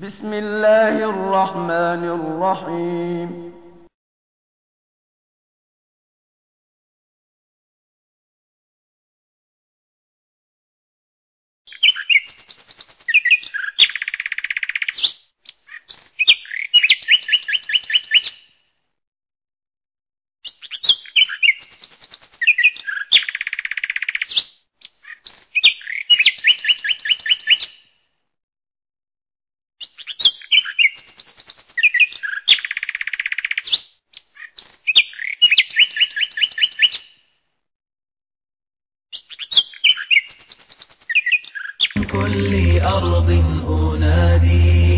بسم الله الرحمن الرحيم. كل أرض أنادي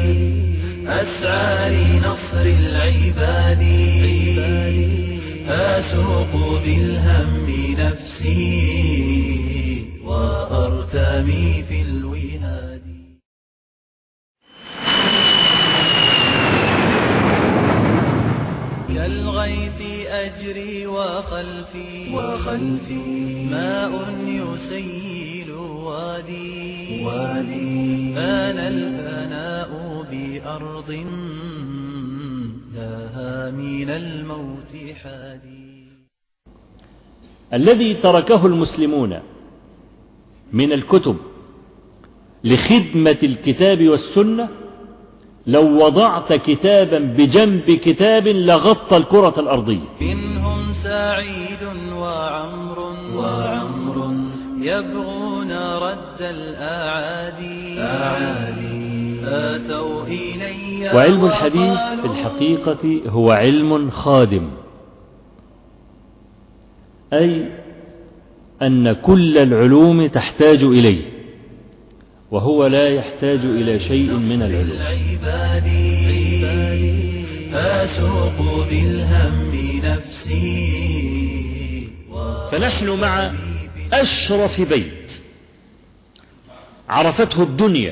أسعى لنصر العباد أسوق بالهم نفسي وأرتمي في الوهاد. كالغيث أجري وخلفي ماء يسيل وادي أنا الفناء بأرض لها من الموت حادي. الذي تركه المسلمون من الكتب لخدمة الكتاب والسنة لو وضعت كتابا بجنب كتاب لغطى الكرة الأرضية. منهم سعيد وعمر يبغون رد الأعادي آتوا إلي. وعلم الحديث في الحقيقة هو علم خادم، أي أن كل العلوم تحتاج إليه وهو لا يحتاج إلى شيء من العلوم. أسوق بالهم نفسي. فنحن مع أشرف بيت عرفته الدنيا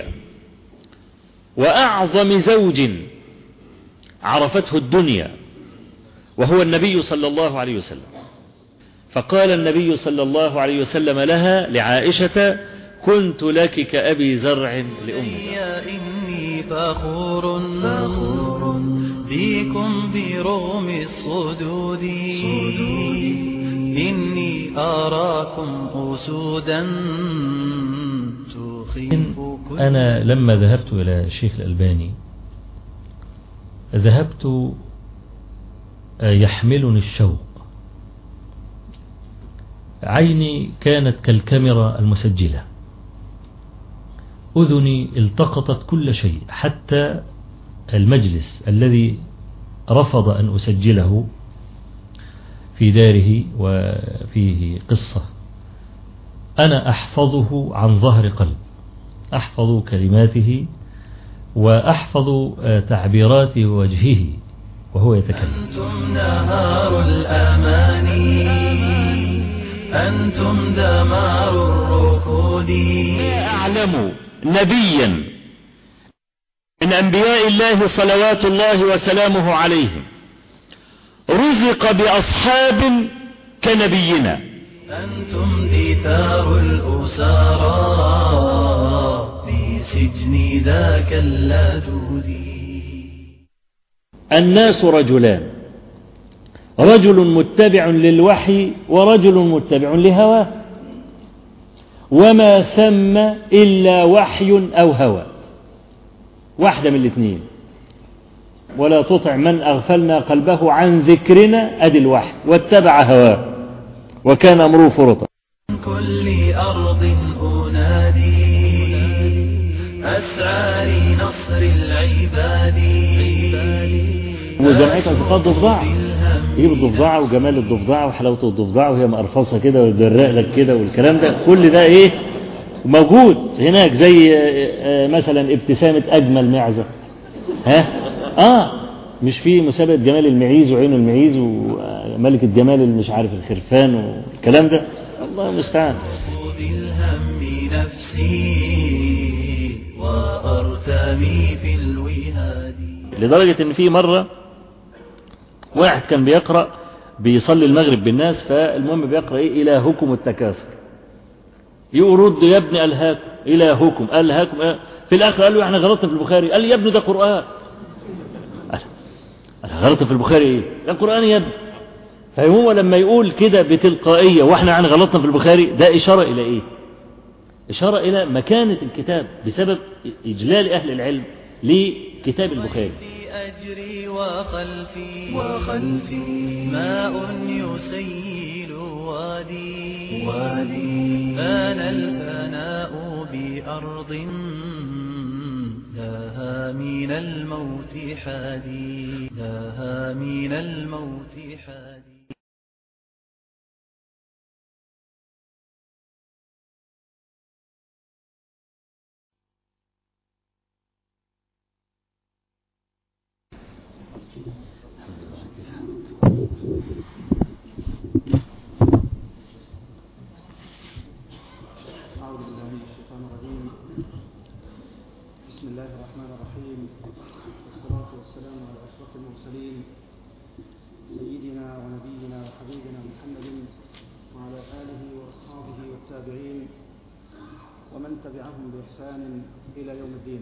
وأعظم زوج عرفته الدنيا وهو النبي صلى الله عليه وسلم. فقال النبي صلى الله عليه وسلم لها لعائشة: كنت لك كأبي زرع لأمك. إني فخور بكم برغم الصدود إني أراكم أسودا تخيف. أنا لما ذهبت إلى الشيخ الألباني ذهبت يحملني الشوق، عيني كانت كالكاميرا المسجلة، أذني التقطت كل شيء، حتى المجلس الذي رفض أن أسجله في داره وفيه قصة أنا أحفظه عن ظهر قلب، أحفظ كلماته وأحفظ تعبيرات وجهه وهو يتكلم. أنتم نهار الأماني أنتم دمار الركود. أعلم نبيا من أنبياء الله صلوات الله وسلامه عليهم رزق بأصحاب كنبينا. أنتم دثار الأسارى في سجن ذاك اللدود. الناس رجلان، رجل متبع للوحي ورجل متبع لهواه، وما ثم إلا وحي أو هوى، واحدة من الاثنين. ولا تطع من أغفلنا قلبه عن ذكرنا أدي الوحي واتبع هواه وكان أمره فرطا. كل أرض أنادي أسعى لنصر العباد. وجمعيتها تقاد ضفدعة، يجيب الضفدعة وجمال الضفدعة وحلاوة الضفدعة وهي مقرفصة كده ويجرق لك كده والكلام ده، كل ده ايه موجود هناك. زي مثلا ابتسامة أجمل معزة، مش في مسابقة جمال المعيز وعين المعيز وملكة جمال المش عارف الخرفان والكلام ده، الله المستعان. بالهم نفسي وأرتمي في الوهاد. لدرجة ان في مرة واحد كان بيقرأ بيصلي المغرب بالناس، فالمهم بيقرأ ايه إلهكم التكاثر، يرد يا ابن ألهاكم إلهكم ألهاكم في الآخر قال له احنا غلطنا في البخاري. قال لي يا ابني ده قرآن. أنا غلطت في البخاري ايه؟ ده قرآن يا ابني. فهو لما يقول كده بتلقائية واحنا يعني غلطنا في البخاري، ده إشارة إلى ايه؟ إشارة إلى مكانة الكتاب بسبب إجلال أهل العلم لكتاب البخاري. أجري وخلفي ماء يسيل وادي فانا الفناء بأرض لها من الموت حادي أعوذ بالله من الشيطان الرجيم. بسم الله الرحمن الرحيم، والصلاة والسلام على أشرف المرسلين سيدنا ونبينا وحبيبنا محمد وعلى آله وأصحابه والتابعين ومن تبعهم بإحسان إلى يوم الدين.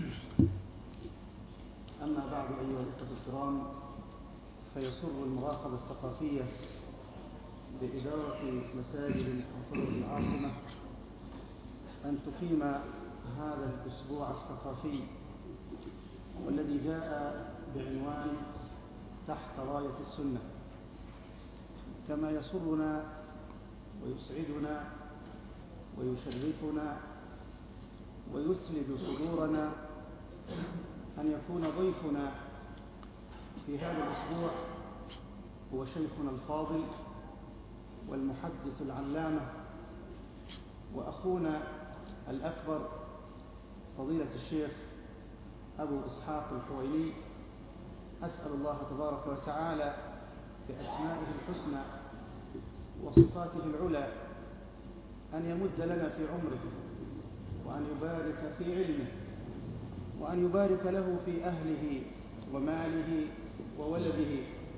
أما بعد أيها الأخوة الكرام، فيسر المراقبة الثقافية بإدارة مساجد محافظة العاصمة أن تقيم هذا الأسبوع الثقافي والذي جاء بعنوان تحت راية السنة. كما يسرنا ويسعدنا ويشرفنا ويسلد صدورنا أن يكون ضيفنا في هذا الأسبوع هو شيخنا الفاضل والمحدث العلامة وأخونا الأكبر فضيلة الشيخ أبو إسحاق الحويني. أسأل الله تبارك وتعالى بأسمائه الحسنى وصفاته العلى أن يمد لنا في عمره وأن يبارك في علمه وأن يبارك له في أهله وماله وولده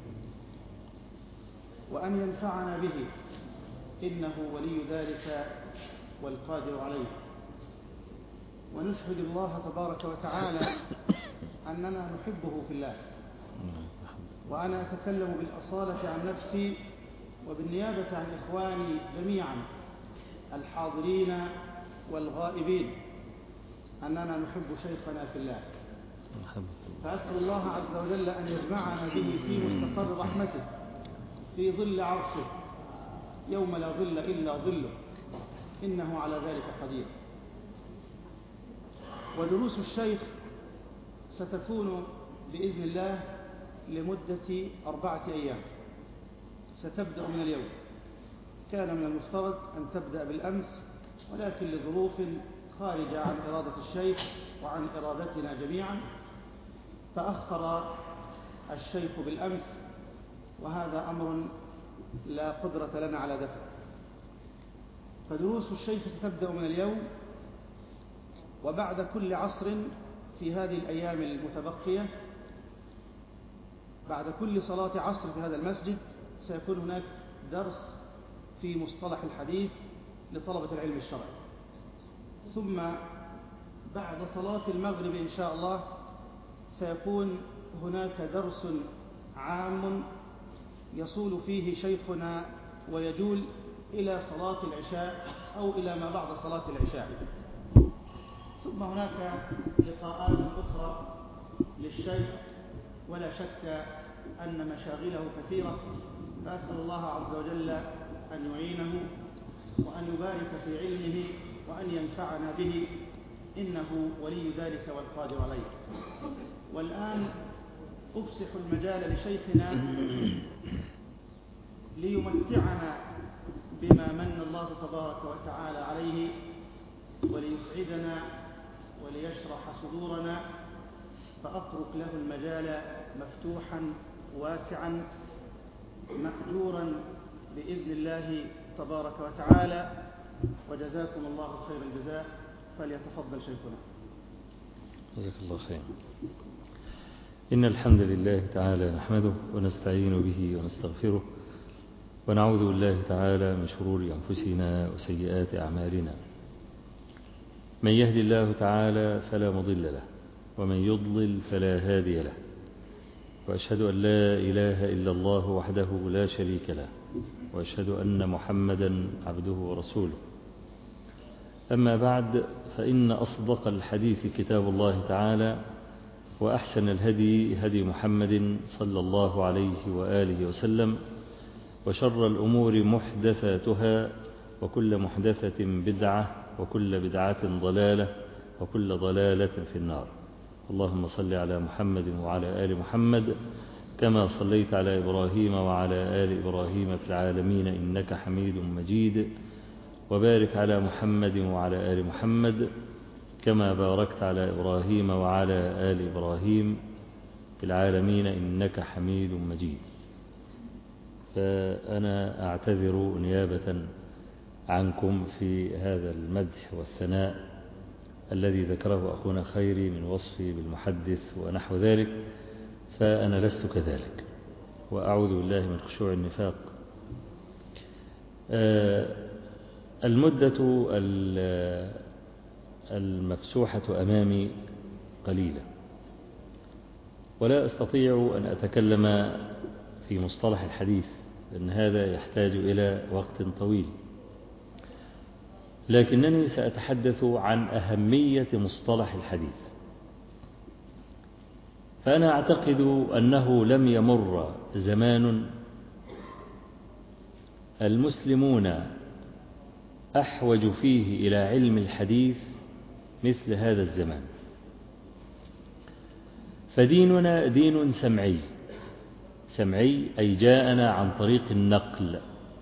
وأن ينفعنا به، إنه ولي ذلك والقادر عليه. ونشهد الله تبارك وتعالى أننا نحبه في الله. وأنا أتكلم بالأصالة عن نفسي وبالنيابة عن إخواني جميعا الحاضرين والغائبين أننا نحب شيخنا في الله. فأسأل الله عز وجل أن يجمعنا به في مستقر رحمته في ظل عرشه يوم لا ظل إلا ظله، إنه على ذلك قدير. ودروس الشيخ ستكون بإذن الله لمدة 4 أيام، ستبدأ من اليوم. كان من المفترض أن تبدأ بالأمس، ولكن لظروف خارجة عن إرادة الشيخ وعن إرادتنا جميعا تأخر الشيخ بالأمس، وهذا أمر لا قدرة لنا على دفعه. فدروس الشيخ ستبدأ من اليوم، وبعد كل عصر في هذه الأيام المتبقية بعد كل صلاة عصر في هذا المسجد سيكون هناك درس في مصطلح الحديث لطلبة العلم الشرعي. ثم بعد صلاة المغرب إن شاء الله سيكون هناك درس عام يصول فيه شيخنا ويجول إلى صلاة العشاء أو إلى ما بعد صلاة العشاء. ثم هناك لقاءات أخرى للشيخ، ولا شك أن مشاغله كثيرة، فأسأل الله عز وجل أن يعينه وأن يبارك في علمه وأن ينفعنا به، إنه ولي ذلك والقادر عليه. والآن أفسح المجال لشيخنا ليمتعنا بما من الله تبارك وتعالى عليه وليسعدنا وليشرح صدورنا، فأترك له المجال مفتوحا واسعا مأجورا بإذن الله تبارك وتعالى. وجزاكم الله خير الجزاء. فليتفضل شيخنا. جزاك الله خير. إن الحمد لله تعالى نحمده ونستعين به ونستغفره ونعوذ بالله تعالى من شرور أنفسنا وسيئات أعمالنا. من يهدي الله تعالى فلا مضل له ومن يضلل فلا هادي له، وأشهد أن لا إله إلا الله وحده لا شريك له، وأشهد أن محمدا عبده ورسوله. أما بعد، فإن أصدق الحديث كتاب الله تعالى، وأحسن الهدي هدي محمد صلى الله عليه وآله وسلم، وشر الأمور محدثاتها، وكل محدثة بدعة، وكل بدعة ضلالة، وكل ضلالة في النار. اللهم صل على محمد وعلى آل محمد كما صليت على إبراهيم وعلى آل إبراهيم في العالمين إنك حميد مجيد، وبارك على محمد وعلى آل محمد كما باركت على إبراهيم وعلى آل إبراهيم في العالمين إنك حميد مجيد. فأنا أعتذر نيابة عنكم في هذا المدح والثناء الذي ذكره أخونا خيري من وصفي بالمحدث ونحو ذلك، فأنا لست كذلك، وأعوذ بالله من خشوع النفاق. المدة المفسوحة أمامي قليلة، ولا أستطيع أن أتكلم في مصطلح الحديث، لأن هذا يحتاج إلى وقت طويل، لكنني سأتحدث عن أهمية مصطلح الحديث. فأنا أعتقد أنه لم يمر زمان المسلمون أحوج فيه إلى علم الحديث مثل هذا الزمان. فديننا دين سمعي، سمعي أي جاءنا عن طريق النقل،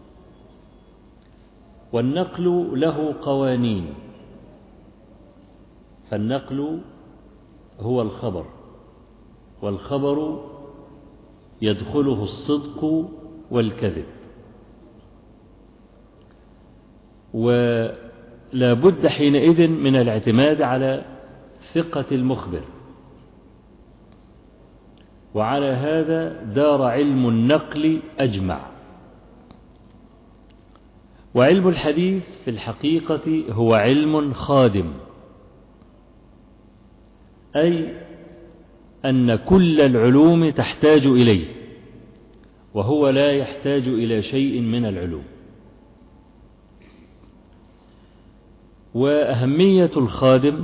والنقل له قوانين. فالنقل هو الخبر، والخبر يدخله الصدق والكذب، ولا بد حينئذ من الاعتماد على ثقة المخبر. وعلى هذا دار علم النقل أجمع. وعلم الحديث في الحقيقة هو علم خادم، أي أن كل العلوم تحتاج إليه، وهو لا يحتاج إلى شيء من العلوم. وأهمية الخادم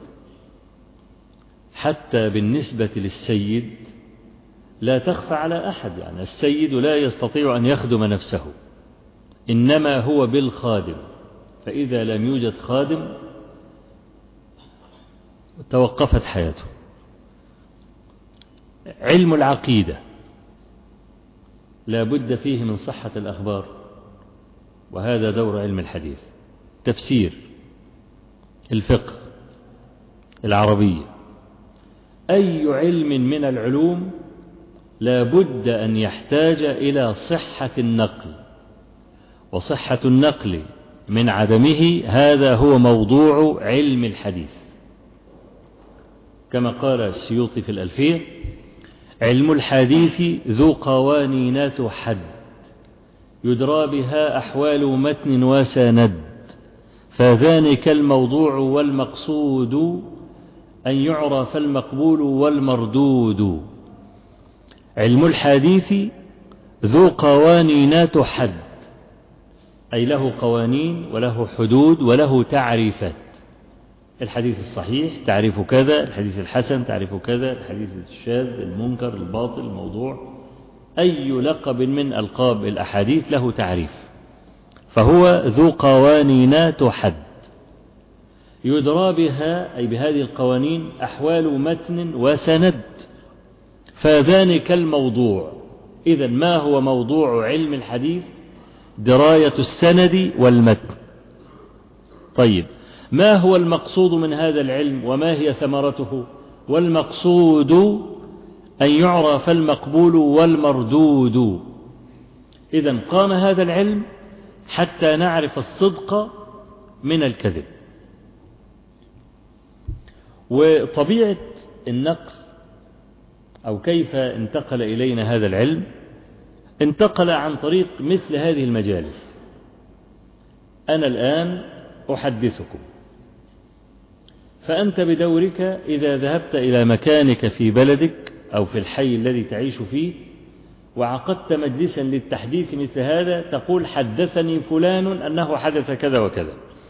حتى بالنسبة للسيد لا تخفى على أحد، يعني السيد لا يستطيع أن يخدم نفسه، إنما هو بالخادم. فإذا لم يوجد خادم توقفت حياته. علم العقيدة لا بد فيه من صحة الأخبار، وهذا دور علم الحديث. تفسير، الفقه، العربية، أي علم من العلوم لا بد أن يحتاج إلى صحة النقل، وصحة النقل من عدمه هذا هو موضوع علم الحديث. كما قال السيوطي في الألفية: علم الحديث ذو قوانين تحد، يدرى بها أحوال متن وسند، فذلك الموضوع والمقصود أن يعرف المقبول والمردود. علم الحديث ذو قوانين تحد، أي له قوانين وله حدود وله تعريفات. الحديث الصحيح تعريف كذا، الحديث الحسن تعريف كذا، الحديث الشاذ، المنكر، الباطل، الموضوع، أي لقب من ألقاب الأحاديث له تعريف، فهو ذو قوانين تحد، يدرى بها أي بهذه القوانين أحوال متن وسند، فذلك الموضوع. إذن ما هو موضوع علم الحديث؟ دراية السند والمتن. طيب، ما هو المقصود من هذا العلم وما هي ثمرته؟ والمقصود أن يعرف المقبول والمردود. إذن قام هذا العلم حتى نعرف الصدق من الكذب. وطبيعة النقل أو كيف انتقل إلينا هذا العلم، انتقل عن طريق مثل هذه المجالس. أنا الآن أحدثكم، فأنت بدورك إذا ذهبت إلى مكانك في بلدك أو في الحي الذي تعيش فيه وعقدت مجلسا للتحديث مثل هذا تقول حدثني فلان أنه حدث كذا وكذا.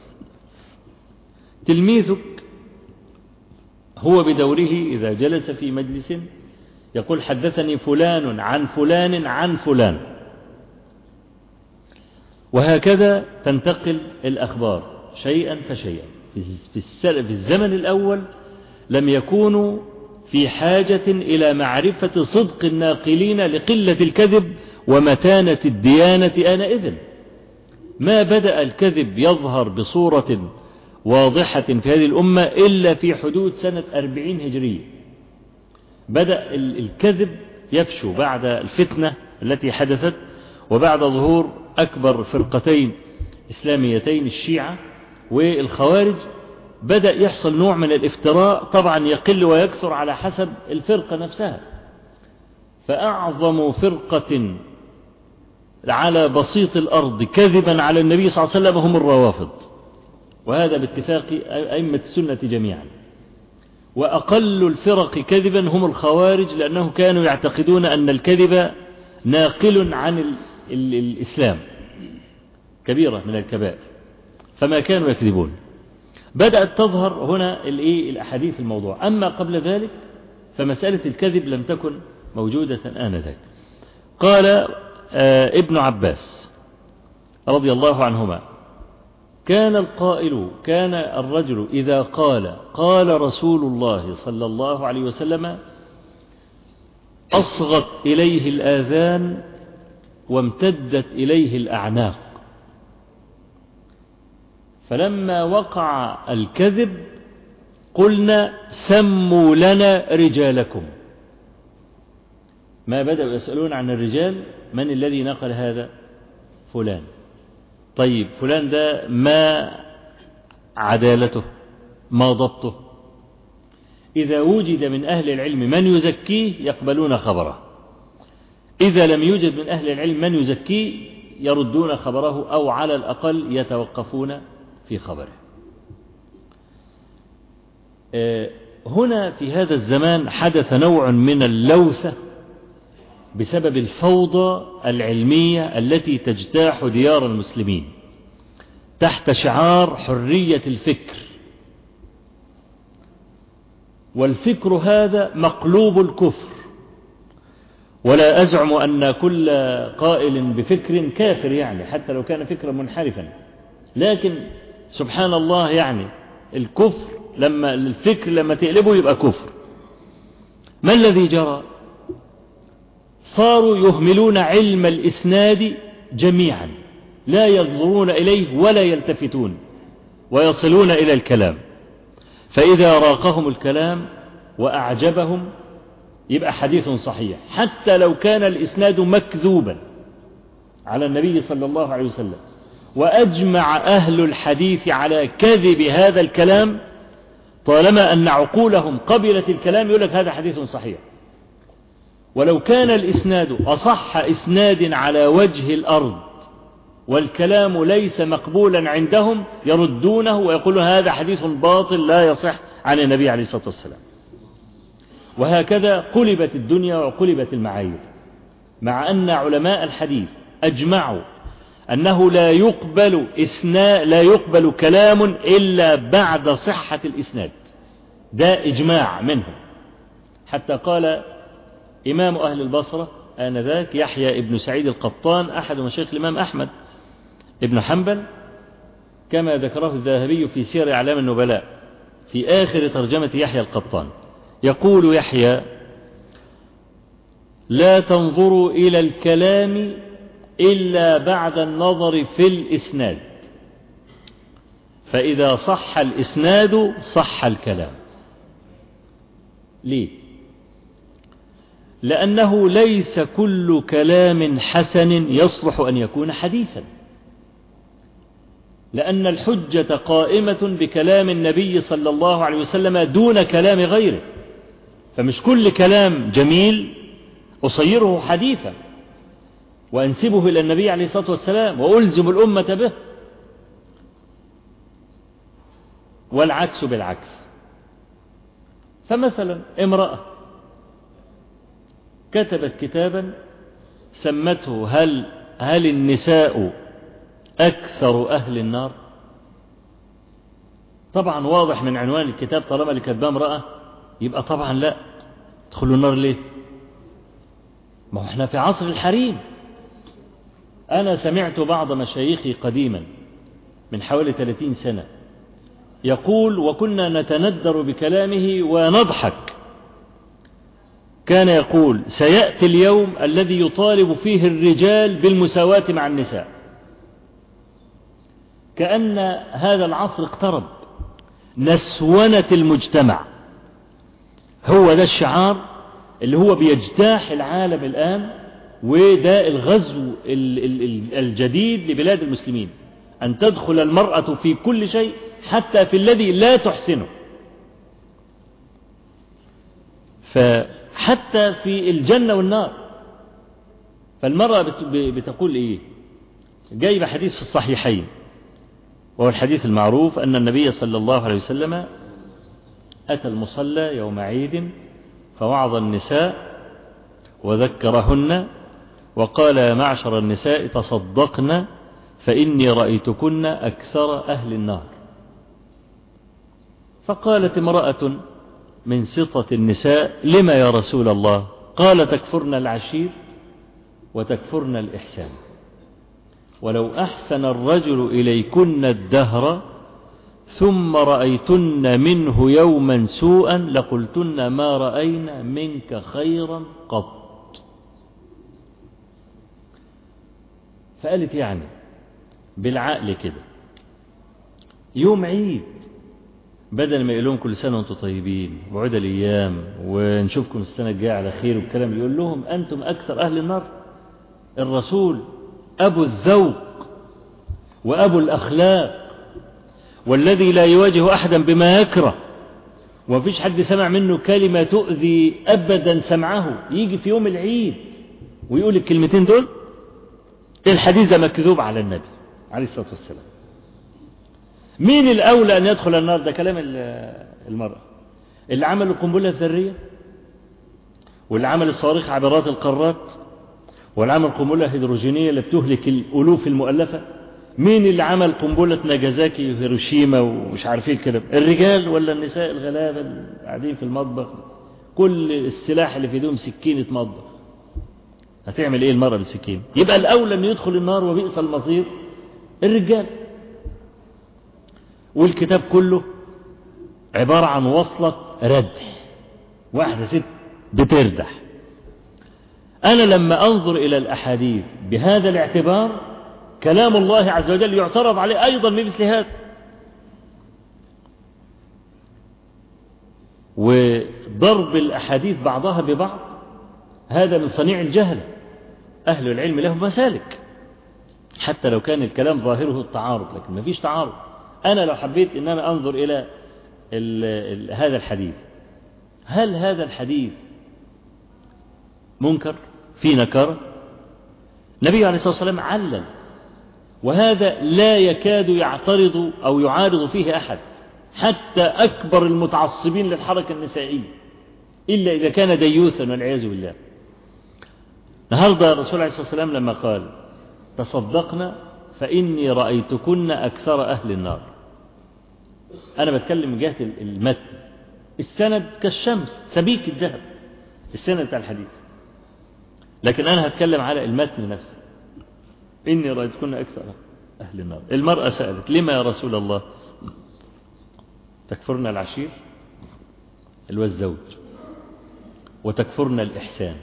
تلميذك هو بدوره إذا جلس في مجلس يقول حدثني فلان عن فلان عن فلان، وهكذا تنتقل الأخبار شيئا فشيئا. في الزمن الأول لم يكونوا في حاجة إلى معرفة صدق الناقلين لقلة الكذب ومتانة الديانة آنئذ. ما بدأ الكذب يظهر بصورة واضحة في هذه الأمة إلا في حدود سنة 40 هجرية. بدأ الكذب يفشو بعد الفتنة التي حدثت وبعد ظهور أكبر فرقتين إسلاميتين الشيعة والخوارج. بدأ يحصل نوع من الافتراء، طبعا يقل ويكثر على حسب الفرقة نفسها. فأعظم فرقة على بسيط الأرض كذبا على النبي صلى الله عليه وسلم هم الروافض، وهذا باتفاق أئمة السنة جميعا. وأقل الفرق كذبا هم الخوارج، لأنهم كانوا يعتقدون أن الكذب ناقل عن الإسلام، كبيرة من الكبائر، فما كانوا يكذبون. بدأت تظهر هنا الأحاديث الموضوع. أما قبل ذلك فمسألة الكذب لم تكن موجودة آنذاك. قال ابن عباس رضي الله عنهما كان الرجل إذا قال رسول الله صلى الله عليه وسلم أصغت إليه الآذان وامتدت إليه الأعناق، فلما وقع الكذب قلنا سموا لنا رجالكم. ما بدأوا يسألون عن الرجال، من الذي نقل هذا؟ فلان. طيب فلان ده ما عدالته، ما ضبطه؟ إذا وجد من أهل العلم من يزكيه يقبلون خبره، إذا لم يوجد من أهل العلم من يزكيه يردون خبره أو على الأقل يتوقفون في خبره. هنا في هذا الزمان حدث نوع من اللوثة بسبب الفوضى العلمية التي تجتاح ديار المسلمين تحت شعار حرية الفكر، والفكر هذا مقلوب الكفر. ولا أزعم أن كل قائل بفكر كافر يعني، حتى لو كان فكرا منحرفا، لكن سبحان الله يعني الكفر الفكر لما تقلبه يبقى كفر. ما الذي جرى؟ صاروا يهملون علم الإسناد جميعا، لا ينظرون إليه ولا يلتفتون ويصلون إلى الكلام. فإذا راقهم الكلام وأعجبهم يبقى حديث صحيح، حتى لو كان الإسناد مكذوبا على النبي صلى الله عليه وسلم. وأجمع أهل الحديث على كذب هذا الكلام، طالما أن عقولهم قبلت الكلام يقول لك هذا حديث صحيح. ولو كان الإسناد أصح إسناد على وجه الأرض والكلام ليس مقبولا عندهم يردونه ويقولون هذا حديث باطل لا يصح عن النبي عليه الصلاة والسلام. وهكذا قلبت الدنيا وقلبت المعايير، مع أن علماء الحديث أجمعوا أنه لا يقبل كلام إلا بعد صحة الإسناد. ده إجماع منهم. حتى قال إمام أهل البصرة آنذاك يحيى ابن سعيد القطان أحد مشايخ الإمام أحمد ابن حنبل، كما ذكره الذهبي في سير أعلام النبلاء في آخر ترجمة يحيى القطان، يقول يحيى: لا تنظروا إلى الكلام إلا بعد النظر في الإسناد، فإذا صح الإسناد صح الكلام. ليه؟ لأنه ليس كل كلام حسن يصلح أن يكون حديثا، لأن الحجة قائمة بكلام النبي صلى الله عليه وسلم دون كلام غيره. فمش كل كلام جميل أصيره حديثا وأنسبه إلى النبي عليه الصلاة والسلام وألزم الأمة به، والعكس بالعكس. فمثلا امرأة كتبت كتابا سمته هل النساء أكثر أهل النار؟ طبعا واضح من عنوان الكتاب طالما اللي كاتباه امرأة يبقى طبعا لا، تدخلوا النار ليه؟ ما هو احنا في عصر الحريم. أنا سمعت بعض مشايخي قديما من حوالي 30 سنة يقول وكنا نتندر بكلامه ونضحك، كان يقول سيأتي اليوم الذي يطالب فيه الرجال بالمساواة مع النساء، كأن هذا العصر اقترب، نسونة المجتمع، هو ده الشعار اللي هو بيجتاح العالم الآن، وده الغزو الجديد لبلاد المسلمين، أن تدخل المرأة في كل شيء حتى في الذي لا تحسنه. فحتى في الجنة والنار. فالمرأة بتقول إيه؟ جايب حديث في الصحيحين، وهو الحديث المعروف أن النبي صلى الله عليه وسلم أتى المصلى يوم عيد فوعظ النساء وذكرهن وقال يا معشر النساء تصدقن فإني رأيتكن أكثر أهل النار. فقالت امرأة من سطة النساء لما يا رسول الله؟ قال تكفرن العشير وتكفرن الإحسان، ولو أحسن الرجل إليكن الدهر ثم رأيتن منه يوما سوءا لقلتن ما رأينا منك خيرا قط. فقالت يعني بالعقل كده يوم عيد بدل ما يقول لهم كل سنة وانتم طيبين وعود الأيام ونشوفكم السنة الجاية على خير والكلام، يقول لهم أنتم أكثر أهل النار. الرسول أبو الذوق وأبو الأخلاق والذي لا يواجه أحدا بما يكره، ومفيش حد سمع منه كلمة تؤذي أبدا سمعه، يجي في يوم العيد ويقول الكلمتين دول. الحديث ده مكذوب على النبي عليه الصلاة والسلام. مين الأولى أن يدخل النار؟ ده كلام المرأة اللي عمل القنبلة الذرية، واللي عمل الصواريخ عبارات القارات، واللي عمل القنبلة الهيدروجينية اللي بتهلك الألوف المؤلفة. مين اللي عمل قنبلة ناجازاكي وهيروشيما ومش عارفين الكلام؟ الرجال ولا النساء الغلابة اللي قاعدين في المطبخ كل السلاح اللي في ايدهم سكينة مطبخ؟ هتعمل ايه المرأة بالسكين؟ يبقى الأولى أن يدخل النار وبئس المصير الرجال. والكتاب كله عبارة عن وصلة ردح، واحدة ست بتردح. أنا لما أنظر إلى الأحاديث بهذا الاعتبار كلام الله عز وجل يعترض عليه أيضا بمثل هذا. وضرب الأحاديث بعضها ببعض هذا من صنيع الجهل. أهل العلم لهم مسالك حتى لو كان الكلام ظاهره التعارض، لكن ما فيش تعارض. أنا لو حبيت أن أنا أنظر إلى هذا الحديث، هل هذا الحديث منكر في نكارة؟ النبي عليه الصلاة والسلام علل، وهذا لا يكاد يعترض أو يعارض فيه أحد، حتى أكبر المتعصبين للحركة النسائية، إلا إذا كان ديوثا والعياذ بالله. النهارده الرسول عليه الصلاة والسلام لما قال تصدقنا فإني رأيتكن أكثر أهل النار، أنا بتكلم من جهة المتن، السند كالشمس سبيك الذهب السند بتاع الحديث، لكن أنا هتكلم على المتن نفسه. إني رأيتكن أكثر أهل النار. المرأة سألت لما يا رسول الله؟ تكفرن العشير اللي هو الزوج، وتكفرن الإحسان.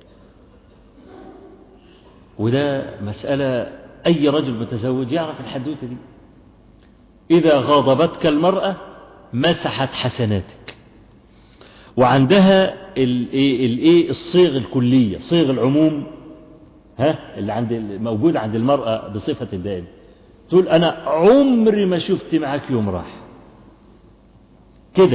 وده مسألة أي رجل متزوج يعرف الحدوتة دي. إذا غاضبتك المرأة مسحت حسناتك، وعندها الصيغ الكلية، صيغ العموم اللي موجود عند المرأة بصفة الدائم. تقول أنا عمري ما شفت معك يوم راح كده،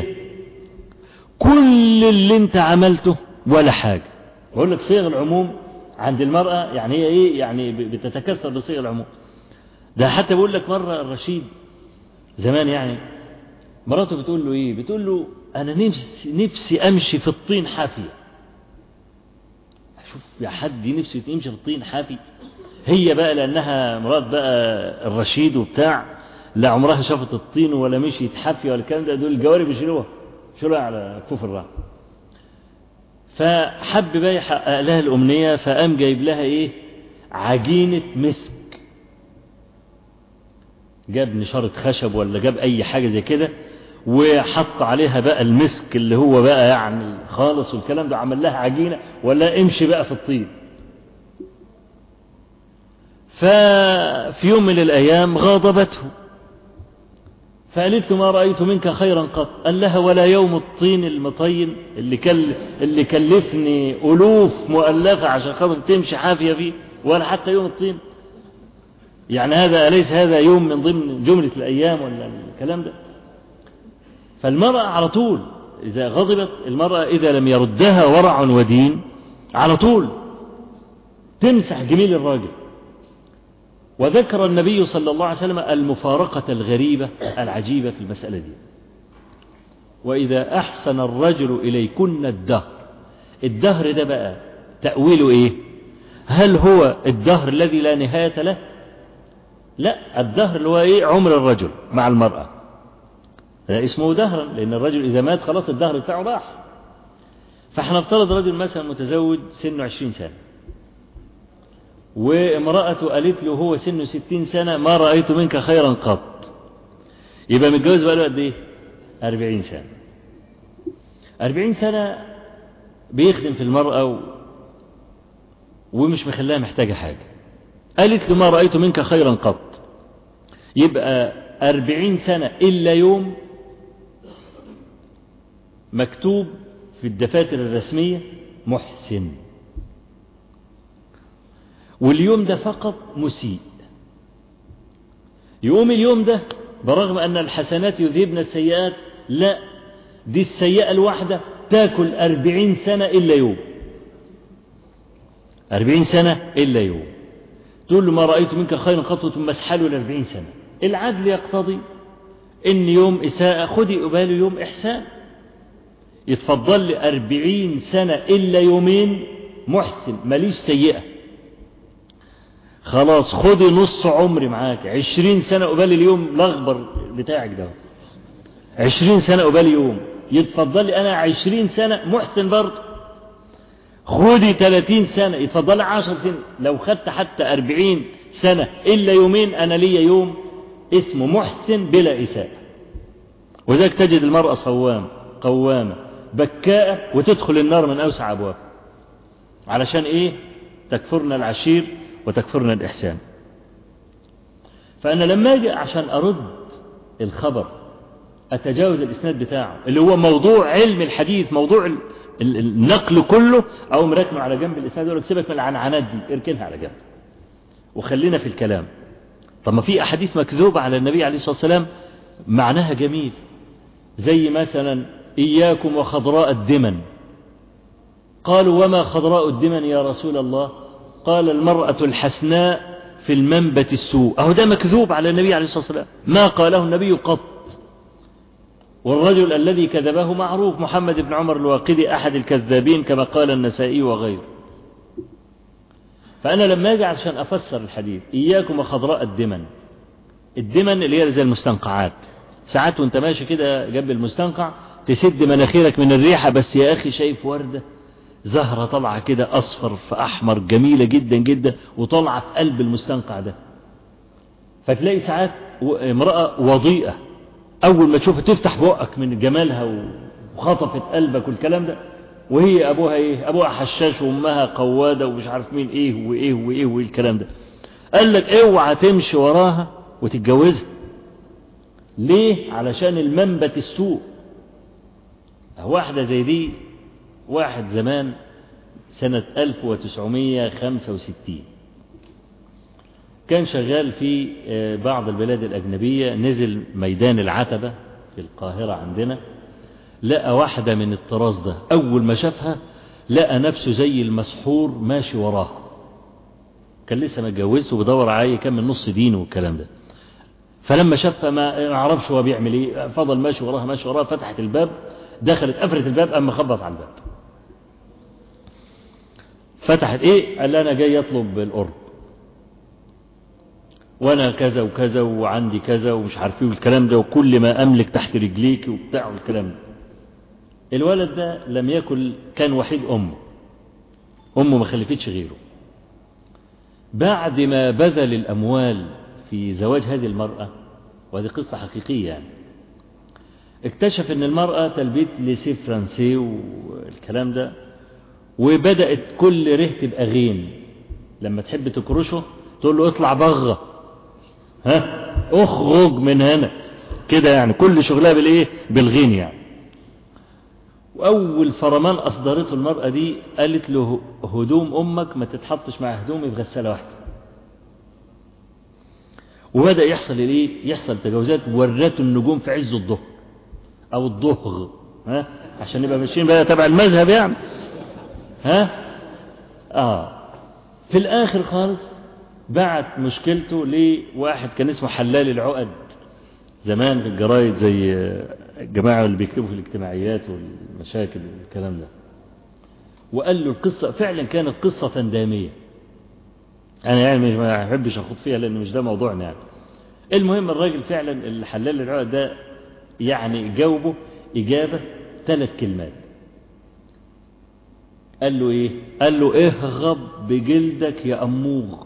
كل اللي انت عملته ولا حاجة. بقول لك صيغ العموم عند المرأة يعني هي ايه؟ يعني بتتكثر بصيغ العموم. ده حتى بقول لك مرة الرشيد زمان يعني مراته بتقول له ايه؟ بتقول له أنا نفسي أمشي في الطين حافية. أشوف يا حد نفسي يمشي في الطين حافي. هي بقى لأنها مرات بقى الرشيد وبتاع، لا عمرها شافت الطين ولا مشيت حافية ولا الكلام ده، دول الجوارب يشيلوها على كفوف الراحة. فحب بقى يحقق لها الأمنية، فقام جايب لها إيه؟ عجينة مسك. جاب نشارة خشب ولا جاب أي حاجة زي كده، وحط عليها بقى المسك اللي هو بقى يعني خالص والكلام ده، عمل لها عجينة ولا امشي بقى في الطين. ففي يوم من الأيام غاضبته، فقالت له ما رأيت منك خيرا قط. قال لها ولا يوم الطين المطين اللي كلفني ألوف مؤلفة عشان خاطر تمشي حافية فيه، ولا حتى يوم الطين. يعني هذا أليس هذا يوم من ضمن جملة الأيام ولا الكلام ده؟ فالمرأة على طول إذا غضبت، المرأة إذا لم يردها ورع ودين على طول تمسح جميل الراجل. وذكر النبي صلى الله عليه وسلم المفارقة الغريبة العجيبة في المسألة دي. وإذا أحسن الرجل إليكن الدهر ده بقى تأويله إيه؟ هل هو الدهر الذي لا نهاية له؟ لا، الدهر اللي هو إيه؟ عمر الرجل مع المرأة، ده اسمه دهرا، لأن الرجل إذا مات خلاص الدهر بتاعه راح. فاحنا نفترض رجل مثلا متزوج سنه 20 سنة، وامرأته قالت له هو سنه 60 سنة ما رأيت منك خيرا قط، يبقى متجوز بقى له قد ايه؟ 40 سنة. 40 سنة بيخدم في المرأة ومش مخليها محتاجة حاجة. قالت له ما رأيت منك خيرا قط، يبقى 40 سنة إلا يوم مكتوب في الدفاتر الرسمية محسن، واليوم ده فقط مسيء. يقوم اليوم ده برغم أن الحسنات يذهبن السيئات، لا، دي السيئة الواحدة تاكل 40 سنة إلا يوم. 40 سنة إلا يوم، تقول له ما رأيت منك خيرا قط ثم اسحله ل40 سنة. العدل يقتضي إن يوم إساءة خدي قباله يوم إحسان، يتفضل لي 40 سنة إلا يومين محسن ماليش سيئة. خلاص خدي نص عمري معاك، 20 سنة قبال اليوم الأخبر بتاعك ده، 20 سنة قبال يوم، يتفضل لي أنا 20 سنة محسن برضه. خدي 30 سنة، يتفضل لي 10 سنة. لو خدت حتى 40 سنة إلا يومين أنا ليا يوم اسمه محسن بلا إساءة. وذلك تجد المرأة صوامة قوامة بكاءة وتدخل النار من أوسع أبواب. علشان إيه؟ تكفرنا العشير وتكفرنا الإحسان. فأنا لما أجي عشان أرد الخبر أتجاوز الإسناد بتاعه اللي هو موضوع علم الحديث، موضوع النقل كله، أو مركنه على جنب الإسناد يقول لك سيبك من العنعنات دي اركنها على جنب وخلينا في الكلام. طب ما في أحاديث مكذوبة على النبي عليه الصلاة والسلام معناها جميل، زي مثلا إياكم وخضراء الدمن. قالوا وما خضراء الدمن يا رسول الله؟ قال المرأة الحسناء في المنبت السوء. أهو ده مكذوب على النبي عليه الصلاة والسلام، ما قاله النبي قط. والرجل الذي كذبه معروف، محمد بن عمر الواقدي أحد الكذابين كما قال النسائي وغيره. فأنا لما أجي عشان أفسر الحديث إياكم وخضراء الدمن، الدمن اللي هي زي المستنقعات، ساعات وانت ماشي كده جنب المستنقع تسد مناخيرك من الريحة، بس يا أخي شايف وردة زهرة طالعة كده أصفر في أحمر جميلة جدا جدا وطالعة في قلب المستنقع ده. فتلاقي ساعات امرأة وضيئة أول ما تشوفها تفتح بقك من جمالها وخطفت قلبك والكلام ده، وهي أبوها إيه؟ أبوها حشاش وأمها قوادة ومش عارف مين إيه وإيه وإيه والكلام ده. قال لك اوعى تمشي وراها وتتجوزها. ليه؟ علشان المنبت السوء. واحدة زي دي، واحد زمان سنة 1965 كان شغال في بعض البلاد الأجنبية، نزل ميدان العتبة في القاهرة عندنا، لقى واحدة من الطراز ده، أول ما شافها لقى نفسه زي المسحور ماشي وراها. كان لسه متجوزه وبدور عليه يكمل نص دينه والكلام ده. فلما شافها ما عرفش هو بيعمل ايه، فضل ماشي وراها ماشي وراها. فتحت الباب دخلت قفلت الباب، أما خبط على الباب، فتحت إيه؟ قال أنا جاي أطلب القرب، وأنا كذا وكذا وعندي كذا ومش عارف إيه والكلام ده، وكل ما أملك تحت رجليك وبتاع والكلام ده. الولد ده لم يكن، كان وحيد أمه ما خلفتش غيره. بعد ما بذل الأموال في زواج هذه المرأة، وهذه قصة حقيقية يعني، اكتشف ان المرأة تلبيت ليسي فرنسي والكلام ده، وبدأت كل ره تبقى غين، لما تحب تكرشه تقول له اطلع بغة، اخرج من هنا كده، يعني كل شغلها بالايه؟ بالغين يعني. واول فرمان اصدرته المرأة دي قالت له هدوم امك ما تتحطش مع هدومي بغسالة واحدة. وبدأ يحصل الايه؟ يحصل تجاوزات، ورته النجوم في عز الظهر او الظهر، عشان نبقى ماشيين بقى تبع المذهب يعني. في الاخر خالص بعت مشكلته لواحد كان اسمه حلال العقد زمان في الجرايد، زي الجماعة اللي بيكتبوا في الاجتماعيات والمشاكل والكلام ده، وقال له القصة فعلا كانت قصة دامية، أنا يعني ما أحبش أخوض فيها لأن مش ده موضوعنا يعني. المهم الراجل فعلا الحلال العقد ده يعني جاوبه إجابة 3 كلمات. قال له إيه؟ قال له اهغب بجلدك يا أموغ.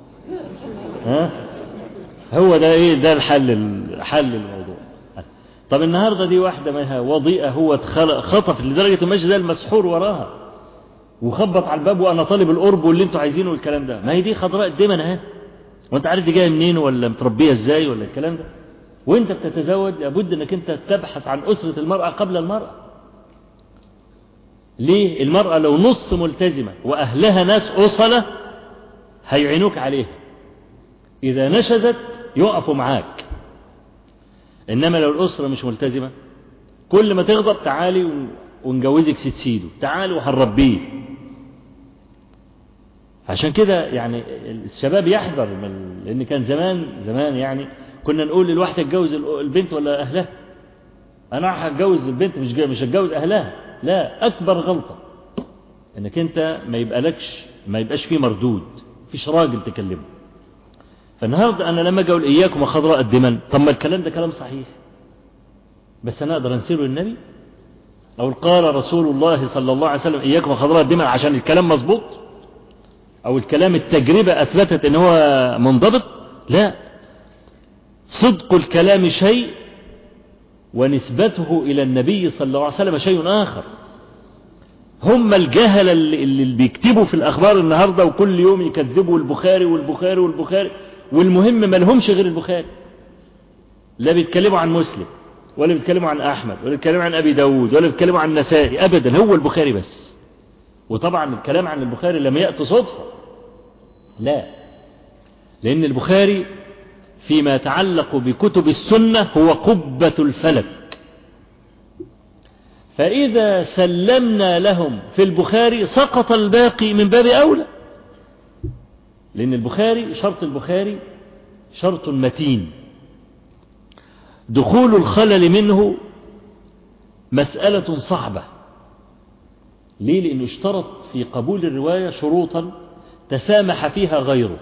هو ده إيه؟ ده حل الموضوع. طب النهاردة دي واحدة منها وضيئة، هو خطف لدرجة ماشي زي المسحور وراها وخبط على الباب وأنا طالب القرب واللي انتوا عايزينه والكلام ده. ما هي دي خضراء الدمن اهي، وانت عارف دي جايه منين ولا متربيه ازاي ولا الكلام ده. وانت بتتزوج لابد انك انت تبحث عن أسرة المرأة قبل المرأة. ليه؟ المرأة لو نص ملتزمة وأهلها ناس أصلة هيعينوك عليها، إذا نشزت يقفوا معاك. إنما لو الأسرة مش ملتزمة كل ما تغضب تعالي ونجوزك ست سيده، تعالي وهنربيه. عشان كده يعني الشباب يحذر لأن كان زمان يعني كنا نقول للواحدة اتجوز البنت ولا أهلها. أنا هتجوز البنت مش هتجوز أهلها. لا، أكبر غلطة إنك أنت ما يبقاش فيه مردود، فيش راجل تكلمه. فالنهاردة أنا لما أقول إياكم خضراء الدمن، طب ما الكلام ده كلام صحيح، بس أنا أقدر أنسله للنبي؟ أو قال رسول الله صلى الله عليه وسلم إياكم خضراء الدمن عشان الكلام مظبوط، أو الكلام التجربة أثبتت إن هو منضبط؟ لا، صدق الكلام شيء ونسبته إلى النبي صلى الله عليه وسلم شيء آخر. هم الجهلة اللي بيكتبوا في الأخبار النهاردة وكل يوم يكذبوا البخاري والبخاري والبخاري، والمهم ما لهمش غير البخاري، لا بيتكلموا عن مسلم ولا بيتكلموا عن أحمد ولا بيتكلموا عن أبي داود ولا بيتكلموا عن النسائي أبدا، هو البخاري بس. وطبعا الكلام عن البخاري لم يأتي صدفة، لا، لأن البخاري فيما يتعلق بكتب السنة هو قبة الفلك، فإذا سلمنا لهم في البخاري سقط الباقي من باب أولى، لأن البخاري شرط متين، دخول الخلل منه مسألة صعبة. ليه؟ لأنه اشترط في قبول الرواية شروطا تسامح فيها غيره،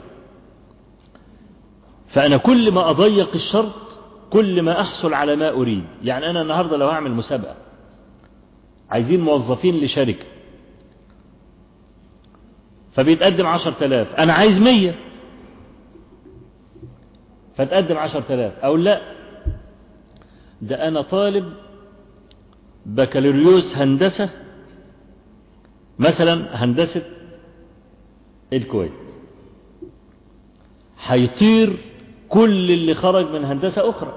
فأنا كل ما أضيق الشرط كل ما أحصل على ما أريد. يعني أنا النهاردة لو أعمل مسابقة عايزين موظفين لشركة، فبيتقدم 10,000، أنا عايز 100، فتقدم 10,000. أو لا، ده أنا طالب بكالوريوس هندسة مثلا، هندسة الكويت، هيطير كل اللي خرج من هندسة أخرى،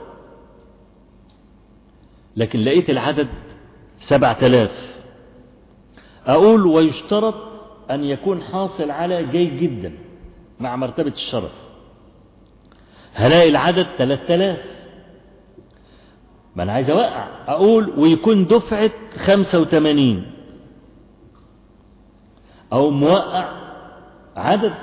لكن لقيت العدد 7,000، أقول ويشترط أن يكون حاصل على جيد جدا مع مرتبة الشرف. هلاقي العدد 3,000، ما أنا عايز أوقع، أقول ويكون دفعة 85، أو موقع عدد،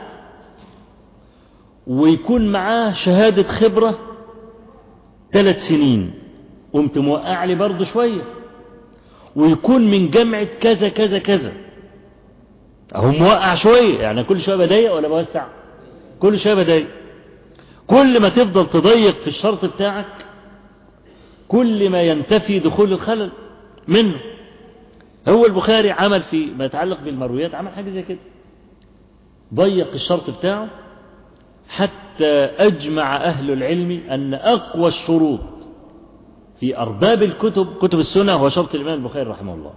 ويكون معاه شهادة خبرة 3 سنين، قمت موقع لي برضو شوية، ويكون من جامعة كذا كذا كذا. هو موقع شوية يعني، كل شوية بضيق ولا بوسع؟ كل شوية بضيق. كل ما تفضل تضيق في الشرط بتاعك كل ما ينتفي دخول الخلل منه. هو البخاري عمل في ما يتعلق بالمرويات عمل حاجة زي كده، ضيق الشرط بتاعه حتى أجمع أهل العلم أن أقوى الشروط في أرباب كتب السنة هو شرط الإمام البخاري رحمه الله.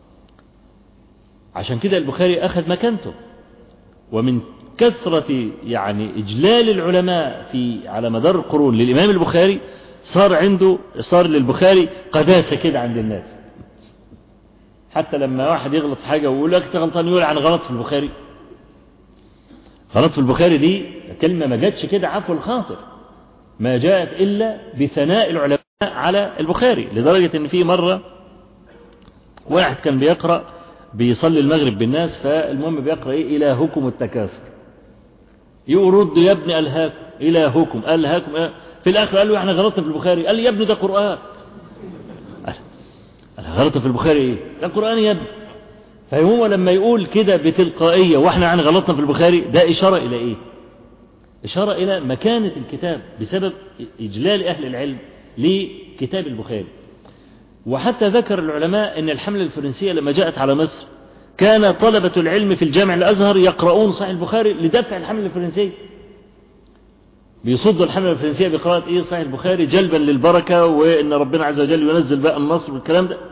عشان كده البخاري أخذ مكانته، ومن كثرة يعني إجلال العلماء على مدار القرون للإمام البخاري صار للبخاري قداسة كده عند الناس. حتى لما واحد يغلط في حاجة ويقول لك غلطان، يقول عن غلط في البخاري. غلط في البخاري دي كلمة ما جاتش كده عفو الخاطر، ما جاءت إلا بثناء العلماء على البخاري. لدرجة ان في مرة واحد كان بيصلي المغرب بالناس، فالمهم بيقرأ ايه؟ إلهكم التكاثر. يرد يا ابن ألهاكم، إلهكم ألهاكم. في الآخر قال له احنا غلطت في البخاري. قال لي يا ابن ده قرآن. قال غلطت في البخاري ايه؟ ده قرآن يا ابن. فهو لما يقول كده بتلقائية واحنا عن غلطنا في البخاري، ده إشارة إلى ايه؟ إشارة إلى مكانة الكتاب بسبب إجلال أهل العلم لكتاب البخاري. وحتى ذكر العلماء أن الحملة الفرنسية لما جاءت على مصر كان طلبة العلم في الجامع الأزهر يقرؤون صحيح البخاري لدفع الحملة الفرنسية، بيصدوا الحملة الفرنسية بقراءة إيه؟ صحيح البخاري جلبا للبركة، وإن ربنا عز وجل ينزل بقى النصر والكلام ده.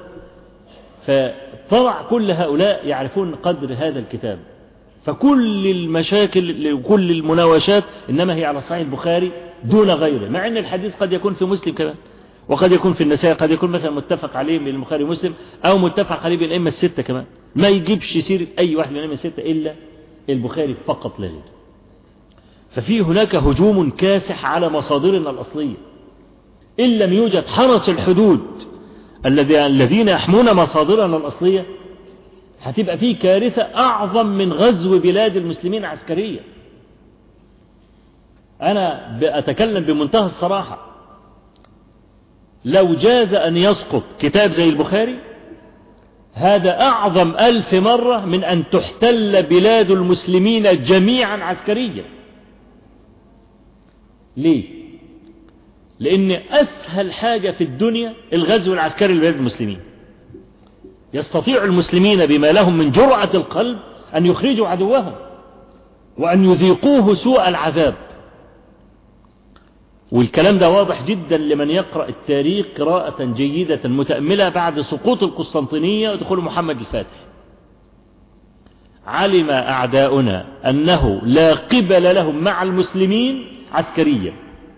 فطلع كل هؤلاء يعرفون قدر هذا الكتاب، فكل المشاكل وكل المناوشات إنما هي على صحيح البخاري دون غيره، مع أن الحديث قد يكون في مسلم كمان، وقد يكون في النسائي، قد يكون مثلا متفق عليه من البخاري ومسلم، أو متفق عليه بالأئمة الستة كمان. ما يجيبش سيرة أي واحد من الأئمة الستة إلا البخاري فقط لا غير. ففي هناك هجوم كاسح على مصادرنا الأصلية. إن لم يوجد حرس الحدود الذين يحمون مصادرنا الأصلية، هتبقى فيه كارثة أعظم من غزو بلاد المسلمين عسكريا. أنا أتكلم بمنتهى الصراحة، لو جاز أن يسقط كتاب زي البخاري هذا أعظم 1000 مرة من أن تحتل بلاد المسلمين جميعا عسكريا. ليه؟ لأن أسهل حاجة في الدنيا الغزو العسكري لبلاد المسلمين. يستطيع المسلمين بما لهم من جرعة القلب أن يخرجوا عدوهم وأن يذيقوه سوء العذاب. والكلام ده واضح جدا لمن يقرأ التاريخ قراءة جيدة متأملة بعد سقوط القسطنطينية ودخول محمد الفاتح. علم أعداؤنا أنه لا قبل لهم مع المسلمين عسكريا،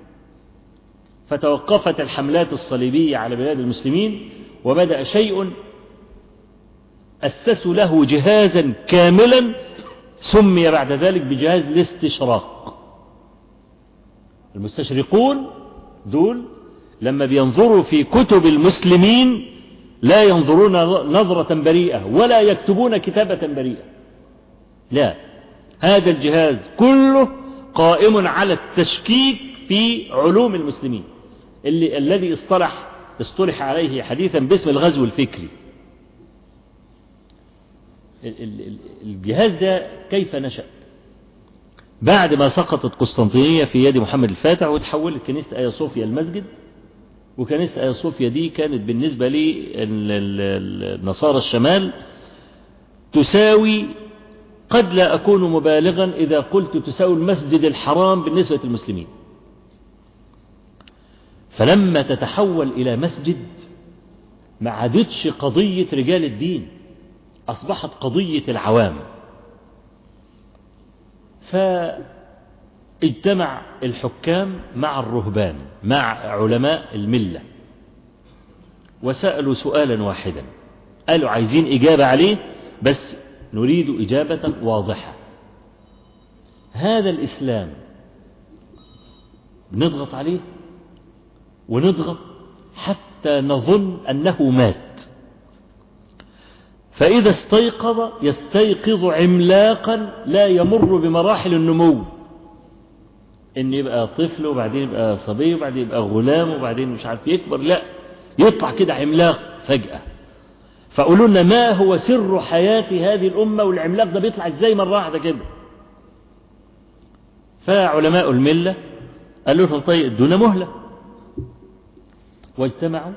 فتوقفت الحملات الصليبية على بلاد المسلمين، وبدأ شيء أسسوا له جهازا كاملا سمي بعد ذلك بجهاز الاستشراق. المستشرقون دول لما بينظروا في كتب المسلمين لا ينظرون نظرة بريئة ولا يكتبون كتابة بريئة، لا، هذا الجهاز كله قائم على التشكيك في علوم المسلمين الذي اصطلح عليه حديثا باسم الغزو الفكري. الجهاز ده كيف نشأ؟ بعد ما سقطت قسطنطينية في يد محمد الفاتح وتحولت كنيسة آيا صوفيا المسجد، وكنيسة آيا صوفيا دي كانت بالنسبة للنصارى الشمال تساوي، قد لا أكون مبالغا إذا قلت تساوي المسجد الحرام بالنسبة للمسلمين. فلما تتحول إلى مسجد ما عادتش قضية رجال الدين، أصبحت قضية العوام. فاجتمع الحكام مع الرهبان مع علماء الملة وسألوا سؤالا واحدا، قالوا عايزين إجابة عليه بس نريد إجابة واضحة. هذا الإسلام نضغط عليه ونضغط حتى نظن أنه مات، فإذا استيقظ يستيقظ عملاقا لا يمر بمراحل النمو، إن يبقى طفل وبعدين يبقى صبي وبعدين يبقى غلام وبعدين مش عارف يكبر، لا، يطلع كده عملاق فجأة. فقولوا لنا ما هو سر حياة هذه الأمة، والعملاق ده بيطلع ازاي مرة واحدة كده؟ فعلماء الملة قالوا لهم طيب ادونا مهلة، واجتمعوا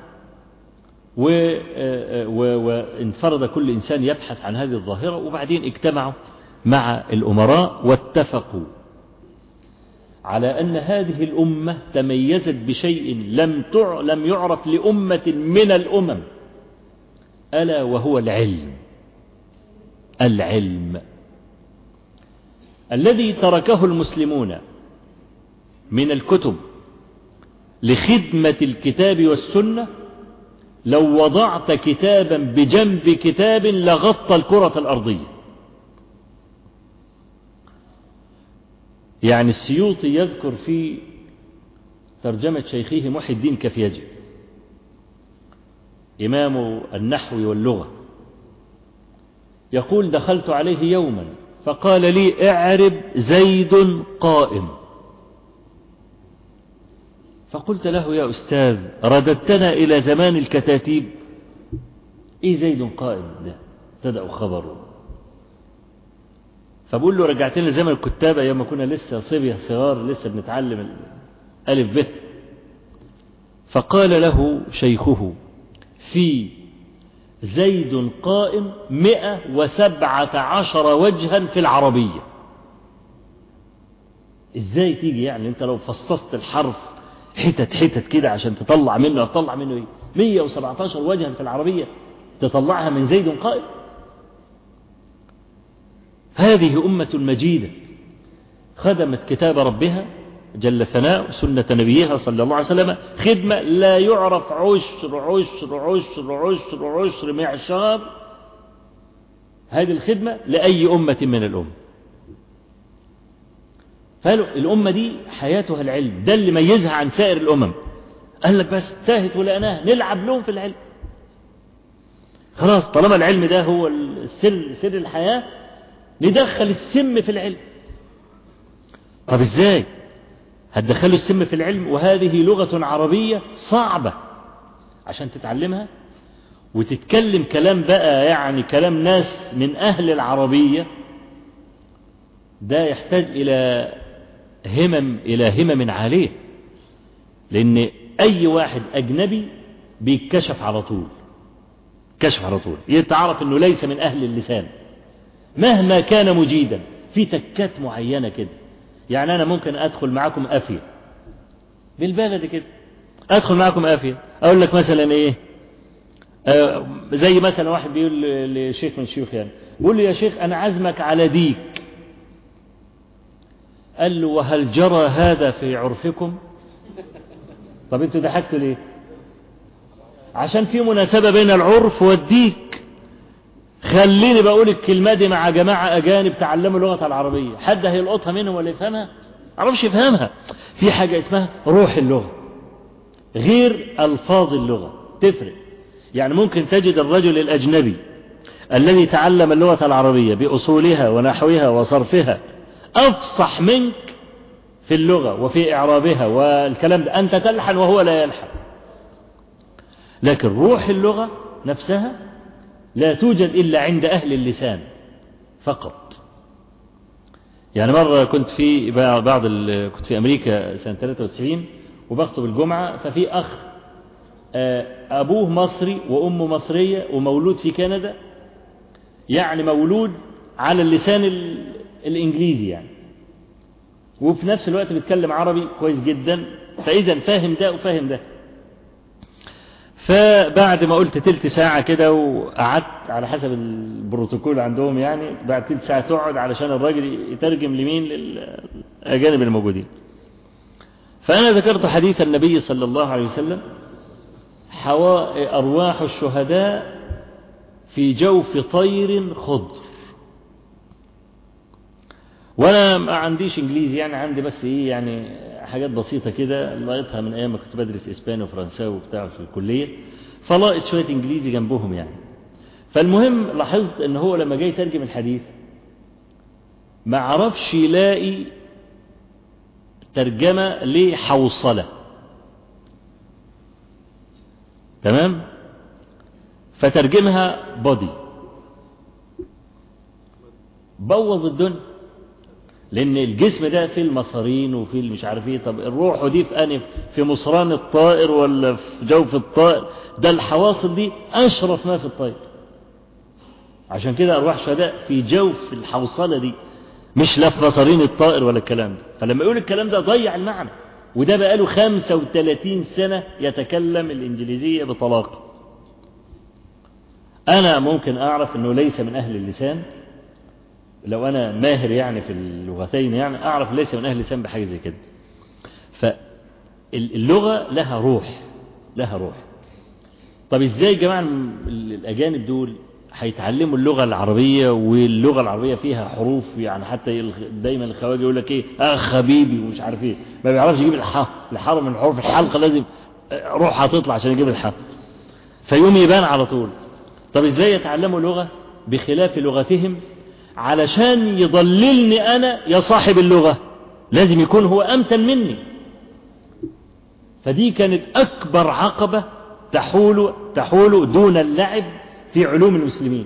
وانفرد كل إنسان يبحث عن هذه الظاهرة، وبعدين اجتمعوا مع الأمراء واتفقوا على أن هذه الأمة تميزت بشيء لم يعرف لأمة من الأمم، ألا وهو العلم. العلم الذي تركه المسلمون من الكتب لخدمة الكتاب والسنة، لو وضعت كتابا بجنب كتاب لغطى الكرة الأرضية. يعني السيوطي يذكر في ترجمة شيخه محي الدين كفيجي إمام النحو واللغة، يقول دخلت عليه يوما فقال لي اعرب زيد قائم، فقلت له يا أستاذ رددتنا إلى زمان الكتاتيب، إيه زيد قائم ده؟ ابتدأوا خبره. فبقول له رجعتنا لزمن الكتابة أيام ما كنا لسه صبية صغار لسه بنتعلم الألف به. فقال له شيخه في زيد قائم 117 وجها في العربية. ازاي تيجي يعني انت لو فصصت الحرف حتت كده عشان تطلع منه ايه 117 وجها في العربية تطلعها من زيد قائم؟ هذه أمة مجيدة خدمت كتاب ربها جل ثناء سنة نبيها صلى الله عليه وسلم خدمة لا يعرف عشر معشار هذه الخدمة لأي أمة من الأمم. فقالوا الأمة دي حياتها العلم، ده اللي ميزها عن سائر الأمم. قال لك بس تاهت ولقناها نلعب لهم في العلم. خلاص طالما العلم ده هو سر الحياة ندخل السم في العلم. طب ازاي هتدخلوا السم في العلم وهذه لغة عربية صعبة عشان تتعلمها وتتكلم كلام بقى يعني كلام ناس من أهل العربية؟ ده يحتاج إلى همم عالية، لأن أي واحد أجنبي بيتكشف على طول، يتعرف أنه ليس من أهل اللسان مهما كان مجيدا في تكات معينة كده. يعني أنا ممكن أدخل معكم أفية بالبلد كده، أدخل معكم أفية أقول لك مثلا إيه زي مثلا واحد بيقول لشيخ من الشيوخ يعني بيقول له يا شيخ أنا عزمك على ديك. قال له وهل جرى هذا في عرفكم؟ طب انتوا ضحكتوا ليه؟ عشان في مناسبة بين العرف والديك. خليني بقول الكلمة دي مع جماعة أجانب تعلموا اللغة العربية، حد هيلقطها منهم ولا يفهمها؟ عرفش يفهمها. في حاجة اسمها روح اللغة غير ألفاظ اللغة، تفرق. يعني ممكن تجد الرجل الأجنبي الذي تعلم اللغة العربية بأصولها ونحوها وصرفها أفصح منك في اللغة وفي إعرابها والكلام ده، أنت تلحن وهو لا يلحن. لكن روح اللغة نفسها لا توجد إلا عند أهل اللسان فقط. يعني مرة كنت في كنت في أمريكا سنة 93 وبخطب الجمعة، ففي أخ أبوه مصري وأمه مصرية ومولود في كندا، يعني مولود على اللسان الإنجليزي يعني، وفي نفس الوقت بيتكلم عربي كويس جدا، فإذا فاهم ده وفاهم ده. فبعد ما قلت تلت ساعة كده وقعدت على حسب البروتوكول عندهم، يعني بعد تلت ساعة تقعد علشان الراجل يترجم لمين للأجانب الموجودين. فأنا ذكرت حديث النبي صلى الله عليه وسلم أرواح الشهداء في جوف طير خضر. وانا ما عنديش انجليزي، يعني عندي بس ايه يعني حاجات بسيطة كده لقيتها من ايام ما كنت بدرس اسباني وفرنساوي وبتاع في الكلية، فلقيت شوية انجليزي جنبهم يعني. فالمهم لاحظت ان هو لما جاي يترجم الحديث ما عرفش يلاقي ترجمة لحوصلة، تمام؟ فترجمها body. بوظ الدنيا، لأن الجسم ده في المصارين وفي مش عارف ايه. طب الروح دي في أنف، في مصران الطائر ولا في جوف الطائر؟ ده الحواصل دي أشرف ما في الطائر. عشان كده أرواح الشهداء في جوف الحوصلة دي، مش لا في مصارين الطائر ولا الكلام ده. فلما يقول الكلام ده ضيع المعنى. وده بقاله 35 سنة يتكلم الإنجليزية بطلاقة. أنا ممكن أعرف أنه ليس من أهل اللسان، لو أنا ماهر يعني في اللغتين يعني أعرف ليس من أهل اللسان بحاجة زي كده. فاللغة لها روح، لها روح. طب إزاي يا جماعة الأجانب دول هيتعلموا اللغة العربية، واللغة العربية فيها حروف يعني حتى دايما الخواجة يقول لك ايه خبيبي ومش عارف ايه، ما بيعرفش يجيب الحرف من حروف الحلقة، لازم روح هتطلع عشان يجيب الحرف، فيقوم يبان على طول. طب ازاي يتعلموا لغة بخلاف لغتهم علشان يضللني انا يا صاحب اللغة؟ لازم يكون هو امتن مني. فدي كانت اكبر عقبة تحول دون اللعب في علوم المسلمين.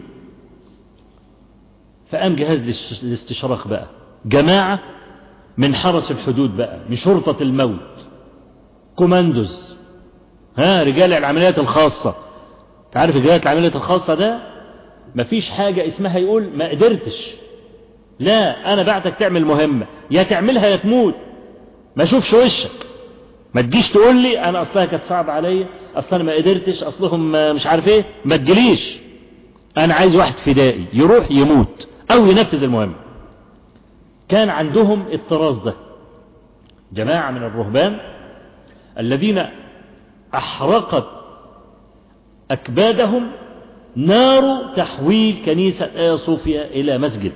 فقام جهاز الاستشراق بقى، جماعة من حرس الحدود بقى، من شرطة الموت، كوماندوز، رجال العمليات الخاصة. تعرف رجال العمليات الخاصة ده مفيش حاجة اسمها يقول ما قدرتش، لا، أنا بعتك تعمل مهمة، يا تعملها يا تموت، ما اشوفش وشك، ما تجيش تقول لي أنا أصلها كانت صعب عليا، أصلا ما قدرتش، أصلهم مش عارف إيه، ما تجليش. أنا عايز واحد فدائي يروح يموت أو ينفذ المهمة. كان عندهم الطراز ده، جماعة من الرهبان الذين أحرقت أكبادهم نار تحويل كنيسة آيا صوفيا إلى مسجد.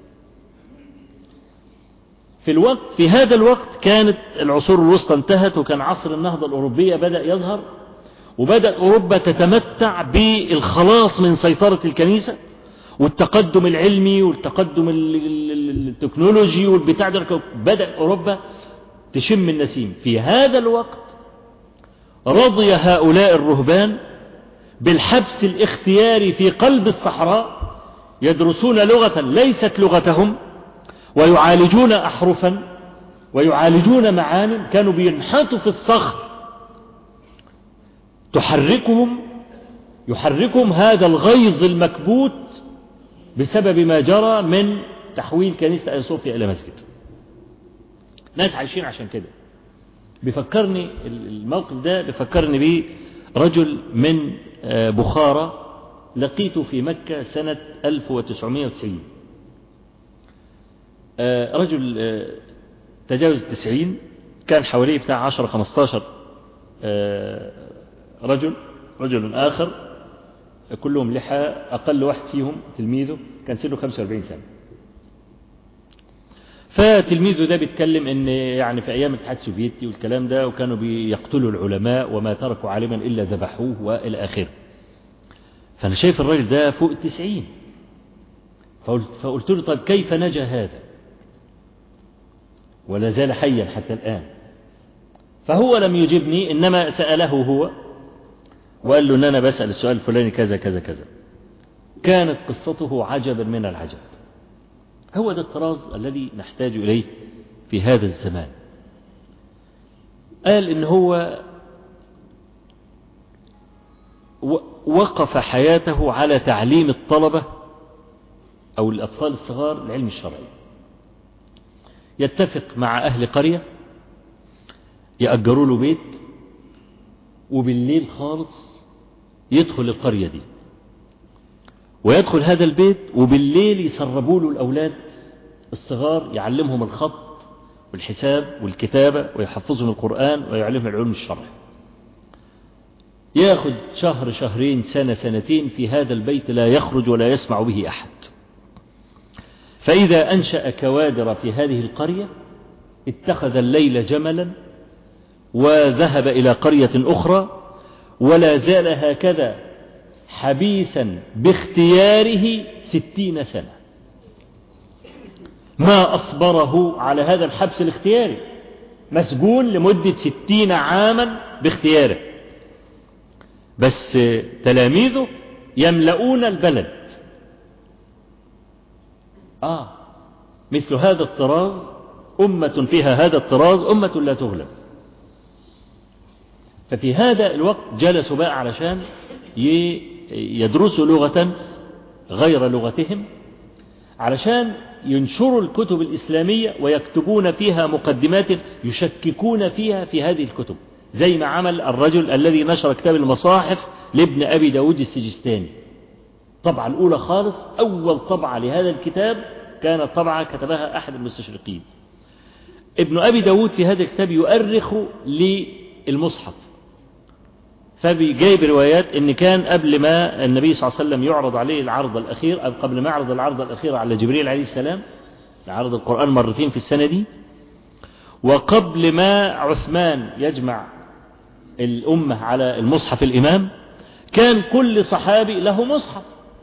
في هذا الوقت كانت العصور الوسطى انتهت، وكان عصر النهضة الأوروبية بدأ يظهر، وبدأ أوروبا تتمتع بالخلاص من سيطرة الكنيسة والتقدم العلمي والتقدم التكنولوجي والبتاع ده. بدأ أوروبا تشم النسيم. في هذا الوقت رضي هؤلاء الرهبان بالحبس الاختياري في قلب الصحراء، يدرسون لغة ليست لغتهم، ويعالجون أحرفا ويعالجون معاني. كانوا بينحتوا في الصخر، يحركهم هذا الغيظ المكبوت بسبب ما جرى من تحويل كنيسة آيا صوفيا إلى مسجد. ناس عايشين عشان كده. بيفكرني الموقف ده بيفكرني بيه رجل من بخارى لقيته في مكة سنة 1990. رجل تجاوز 90، كان حواليه بتاع 10-15 رجل آخر كلهم لحى. أقل واحد فيهم تلميذه كان سنه 45 سنة. فتلميذه ده بيتكلم ان يعني في ايام الاتحاد السوفيتي والكلام ده، وكانوا بيقتلوا العلماء وما تركوا عالما الا ذبحوه والى اخره. فانا شايف الراجل ده فوق 90. فقلت له طيب كيف نجا هذا ولا زال حيا حتى الآن؟ فهو لم يجبني، إنما سأله هو وقال له إن أنا بسأل السؤال الفلاني كذا كذا كذا. كانت قصته عجبا من العجب. هو ده الطراز الذي نحتاج إليه في هذا الزمان. قال إن هو وقف حياته على تعليم الطلبة أو الأطفال الصغار العلم الشرعي. يتفق مع أهل قرية يأجروا له بيت، وبالليل خالص يدخل القرية دي ويدخل هذا البيت، وبالليل يسربوا له الأولاد الصغار، يعلمهم الخط والحساب والكتابة ويحفظهم القرآن ويعلمهم العلوم الشرعي. ياخد شهر شهرين سنة سنتين في هذا البيت، لا يخرج ولا يسمع به أحد. فإذا أنشأ كوادر في هذه القرية اتخذ الليل جملا وذهب إلى قرية أخرى، ولا زال هكذا حبيسا باختياره 60 سنة. ما أصبره على هذا الحبس الاختياري، مسجون لمدة 60 عاما باختياره. بس تلاميذه يملؤون البلد. مثل هذا الطراز، أمة فيها هذا الطراز أمة لا تغلب. ففي هذا الوقت جلسوا بقى علشان يدرسوا لغة غير لغتهم، علشان ينشروا الكتب الإسلامية ويكتبون فيها مقدمات يشككون فيها في هذه الكتب، زي ما عمل الرجل الذي نشر كتاب المصاحف لابن أبي داود السجستاني. طبعة الأولى خالص، أول طبعة لهذا الكتاب كانت طبعة كتبها أحد المستشرقين. ابن أبي داود في هذا الكتاب يؤرخ للمصحف، فبيجيب روايات ان كان قبل ما النبي صلى الله عليه وسلم يعرض عليه العرض الأخير، أو قبل ما يعرض العرض الأخير على جبريل عليه السلام، عرض القرآن مرتين في السنة دي، وقبل ما عثمان يجمع الأمة على المصحف الإمام، كان كل صحابي له مصحف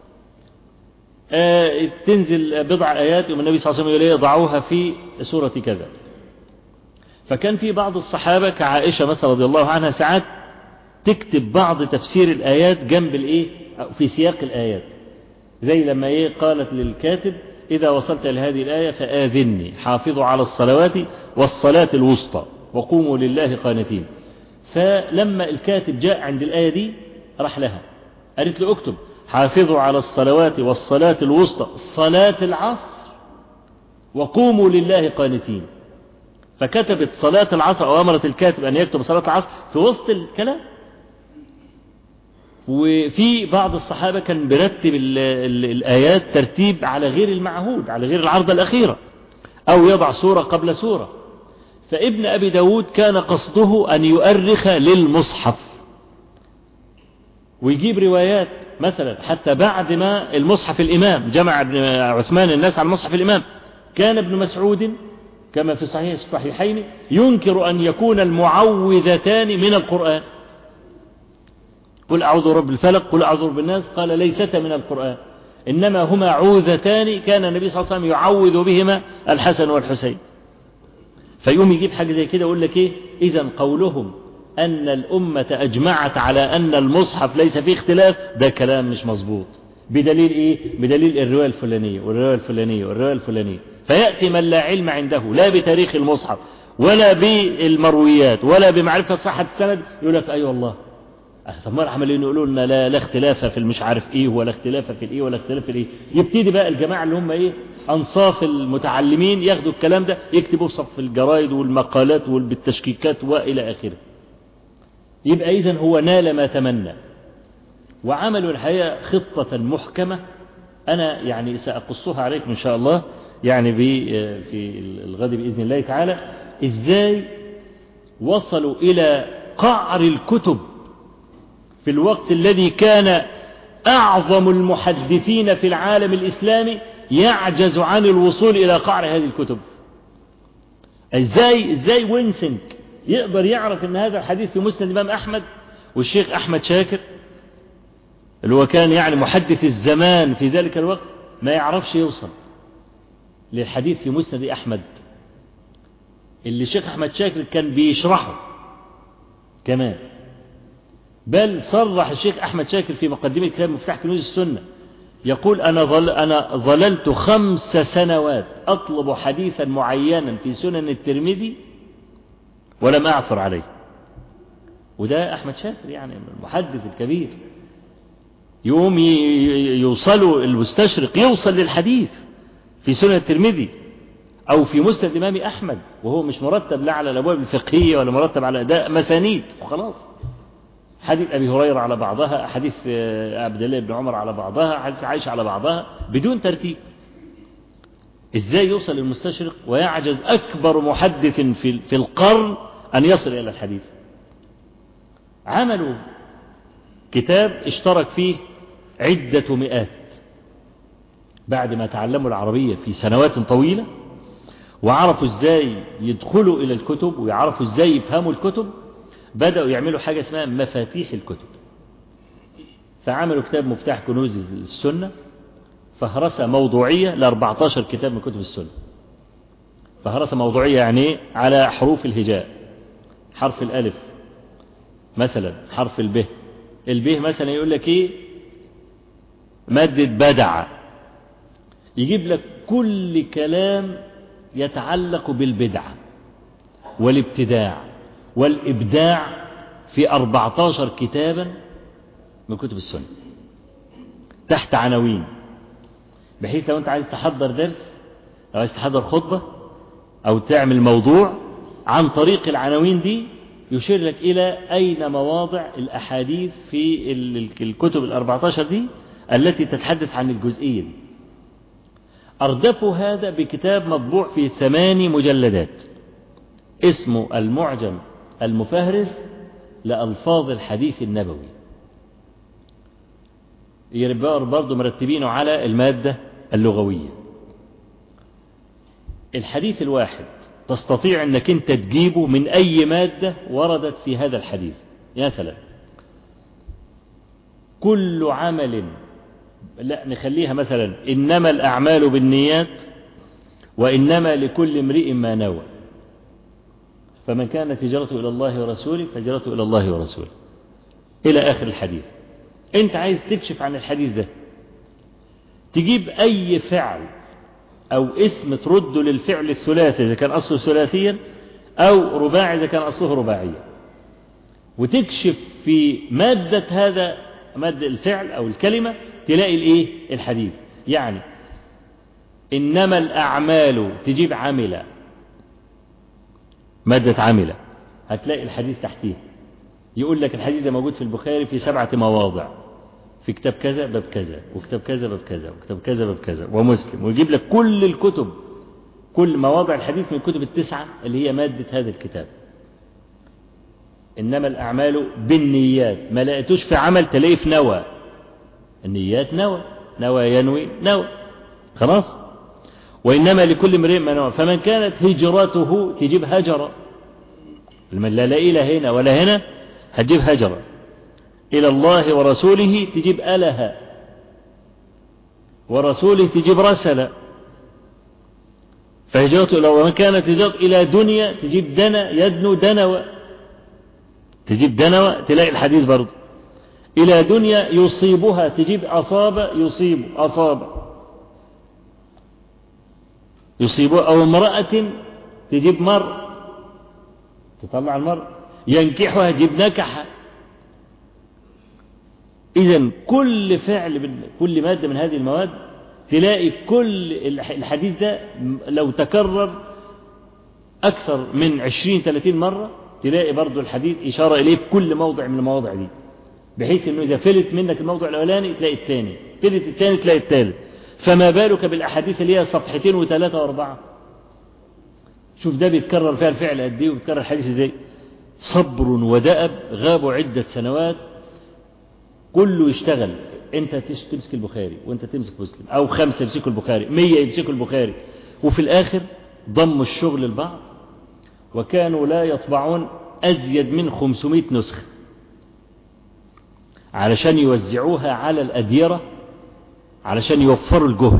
تنزل بضع آيات ومن النبي صلى الله عليه وسلم يقول ضعوها في سورة كذا. فكان في بعض الصحابة كعائشة مثلا رضي الله عنها ساعات تكتب بعض تفسير الآيات جنب في سياق الآيات، زي لما قالت للكاتب إذا وصلت إلى هذه الآية فآذني، حافظوا على الصلوات والصلاة الوسطى وقوموا لله قانتين. فلما الكاتب جاء عند الآية دي راح لها قالت له اكتب حافظوا على الصلوات والصلاة الوسطى صلاة العصر وقوموا لله قانتين. فكتبت صلاة العصر، أو أمرت الكاتب أن يكتب صلاة العصر في وسط الكلام. وفي بعض الصحابة كان برتب الآيات ترتيب على غير المعهود، على غير العرضة الأخيرة، أو يضع سورة قبل سورة. فابن أبي داود كان قصده أن يؤرخ للمصحف ويجيب روايات مثلا حتى بعد ما المصحف الإمام جمع عثمان الناس على المصحف الإمام، كان ابن مسعود كما في صحيح الصحيحين ينكر أن يكون المعوذتان من القرآن، قل أعوذ برب الفلق قل أعوذ برب الناس، قال ليستا من القرآن، إنما هما عوذتان كان النبي صلى الله عليه وسلم يعوذ بهما الحسن والحسين. فيقوم يجيب حاجة زي كده يقول لك إذن قولهم أن الأمة أجمعت على أن المصحف ليس فيه اختلاف، ده كلام مش مظبوط. بدليل بدليل الرواية الفلانية والرواية الفلانية والرواية الفلانية. فيأتي من لا علم عنده لا بتاريخ المصحف ولا بالمرويات ولا بمعرفة صحة السند يقول لك أي والله. طب ما عمالين يقولوا لنا لا اختلاف في المش عارف ولا اختلاف في ولا اختلاف في يبتدي بقى الجماعة اللي هم أنصاف المتعلمين ياخدوا الكلام ده يكتبوا في صف الجرايد والمقالات والتشكيكات وإلى آخره. يبقى إذن هو نال ما تمنى، وعملوا الحقيقة خطة محكمة أنا يعني سأقصها عليكم إن شاء الله يعني في الغد بإذن الله تعالى، إزاي وصلوا إلى قعر الكتب في الوقت الذي كان أعظم المحدثين في العالم الإسلامي يعجز عن الوصول إلى قعر هذه الكتب. إزاي وينسنك يقدر يعرف أن هذا الحديث في مسند الإمام أحمد، والشيخ أحمد شاكر اللي هو كان يعني محدث الزمان في ذلك الوقت ما يعرفش يوصل للحديث في مسند أحمد اللي الشيخ أحمد شاكر كان بيشرحه كمان. بل صرح الشيخ أحمد شاكر في مقدمة كتاب مفتاح كنوز السنة يقول أنا ظللت 5 سنوات أطلب حديثا معينا في سنن الترمذي ولم أعثر عليه. وده أحمد شاكر يعني المحدث الكبير، يوم يوصلوا المستشرق يوصل للحديث في سنن الترمذي أو في مسند الإمام أحمد وهو مش مرتب لا على الأبواب الفقهية ولا مرتب على أداء مسانيد وخلاص. حديث أبي هريرة على بعضها، حديث عبد الله بن عمر على بعضها، حديث عائشة على بعضها بدون ترتيب. إزاي يوصل المستشرق ويعجز أكبر محدث في القرن أن يصل إلى الحديث؟ عملوا كتاب اشترك فيه عدة مئات بعد ما تعلموا العربية في سنوات طويلة وعرفوا إزاي يدخلوا إلى الكتب ويعرفوا إزاي يفهموا الكتب، بدأوا يعملوا حاجة اسمها مفاتيح الكتب. فعملوا كتاب مفتاح كنوز السنة، فهرسة موضوعية ل14 كتاب من كتب السنة. فهرسة موضوعية يعني على حروف الهجاء، حرف الألف مثلا، حرف الب مثلا يقول لك مادة بدع، يجيب لك كل كلام يتعلق بالبدعة والابتداع والإبداع في 14 كتابا من كتب السنة تحت عناوين، بحيث لو أنت عايز تحضر درس أو عايز تحضر خطبة أو تعمل موضوع عن طريق العناوين دي يشير لك إلى أين مواضع الأحاديث في الكتب 14 دي التي تتحدث عن الجزئية دي. أردفوا هذا بكتاب مطبوع في 8 مجلدات اسمه المعجم المفهرس لألفاظ الحديث النبوي. يربار برضو مرتبينه على المادة اللغوية. الحديث الواحد تستطيع أنك أنت تجيبه من أي مادة وردت في هذا الحديث. مثلا كل عمل، لا نخليها مثلا إنما الأعمال بالنيات وإنما لكل امرئ ما نوى، فمن كانت هجرته إلى الله ورسوله فهجرته إلى الله ورسوله إلى آخر الحديث. أنت عايز تكشف عن الحديث ده، تجيب أي فعل أو اسم ترده للفعل الثلاثي إذا كان أصله ثلاثيا أو رباعي إذا كان أصله رباعيا، وتكشف في مادة هذا مادة الفعل أو الكلمة تلاقي الإيه الحديث. يعني إنما الأعمال تجيب عمل، مادة عمل هتلاقي الحديث تحتيه، يقول لك الحديث ده موجود في البخاري في 7 مواضع، في كتاب كذا باب كذا وكتاب كذا باب كذا وكتاب كذا باب كذا ومسلم، ويجيب لك كل الكتب كل مواضع الحديث من الكتب 9 اللي هي مادة هذا الكتاب. إنما الأعمال بالنيات ما لقيتوش في عمل تلاقيه في نوى، النيات نوى، نوى ينوي نوى خلاص. وإنما لكل امرئ ما نوى، فمن كانت هجرته تجيب هجرة، من لا إلى هنا ولا هنا هتجيب هجرة، إلى الله ورسوله تجيب أله، ورسوله تجيب رسل، فهجرته إلى، ومن كانت هجرته إلى دنيا تجيب دنا يدنو دنوى، تجيب دنوى تلاقي الحديث برضه. إلى دنيا يصيبها تجيب أصاب يصيب أصاب يصيبها، أو امرأة تجيب مر تطلع المر، ينكحها تجيب نكحة. إذن كل فعل كل مادة من هذه المواد تلاقي كل الحديث ده لو تكرر أكثر من 20-30 مرة تلاقي برضو الحديث إشارة إليه في كل موضع من المواضع دي، بحيث أنه إذا فلت منك الموضع الأولاني تلاقي الثاني، فلت الثاني تلاقي الثالث، فما بالك بالأحاديث اللي هي 2 و3 و4. شوف ده بيتكرر فيها الفعل قد ايه وبيتكرر الحديث ازاي. صبر ودأب غابوا عدة سنوات كله يشتغل، انت تمسك البخاري وانت تمسك مسلم، او 5 يمسكوا البخاري 100 يمسكوا البخاري، وفي الآخر ضموا الشغل لبعض، وكانوا لا يطبعون أزيد من 500 نسخة علشان يوزعوها على الأديرة علشان يوفروا الجهد،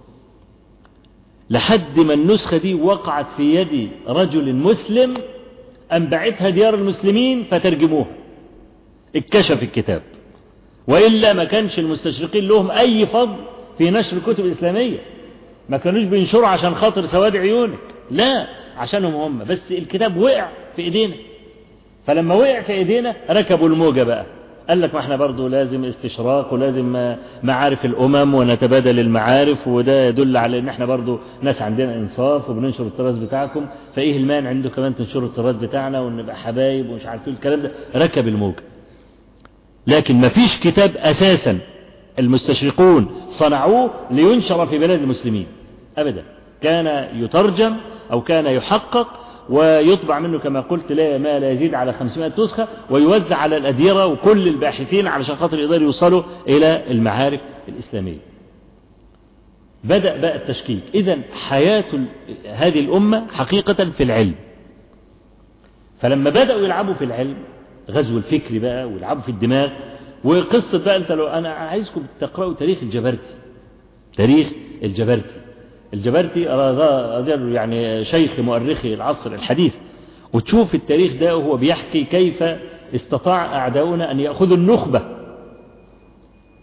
لحد ما النسخة دي وقعت في يد رجل مسلم أنبعتها ديار المسلمين فترجموها، اتكشف الكتاب، وإلا ما كانش المستشرقين لهم أي فضل في نشر الكتب الإسلامية، ما كانوش بينشروا عشان خاطر سواد عيونك، لا عشانهم هم، بس الكتاب وقع في إيدينا، فلما وقع في إيدينا ركبوا الموجة بقى، قال لك ما احنا برضو لازم استشراق ولازم معارف الأمم ونتبادل المعارف، وده يدل على ان احنا برضو ناس عندنا انصاف وبننشر التراث بتاعكم، فايه المانع عنده كمان تنشروا التراث بتاعنا ونبقى حبايب ومش عارف ايه الكلام ده، ركب الموجة. لكن ما فيش كتاب اساسا المستشرقون صنعوه لينشر في بلاد المسلمين ابدا، كان يترجم او كان يحقق ويطبع منه كما قلت لا ما لا يزيد على 500 نسخة، ويوزع على الأديرة وكل الباحثين علشان خاطر يقدروا يوصلوا إلى المعارف الإسلامية. بدأ بقى التشكيك. إذن حياة هذه الأمة حقيقة في العلم، فلما بدأوا يلعبوا في العلم غزو الفكر بقى ويلعبوا في الدماغ، وقصة بقى أنت لو أنا عايزكم تقرأوا تاريخ الجبرتي، تاريخ الجبرتي رجل يعني شيخ مؤرخي العصر الحديث، وتشوف التاريخ ده وهو بيحكي كيف استطاع أعداؤنا أن يأخذوا النخبة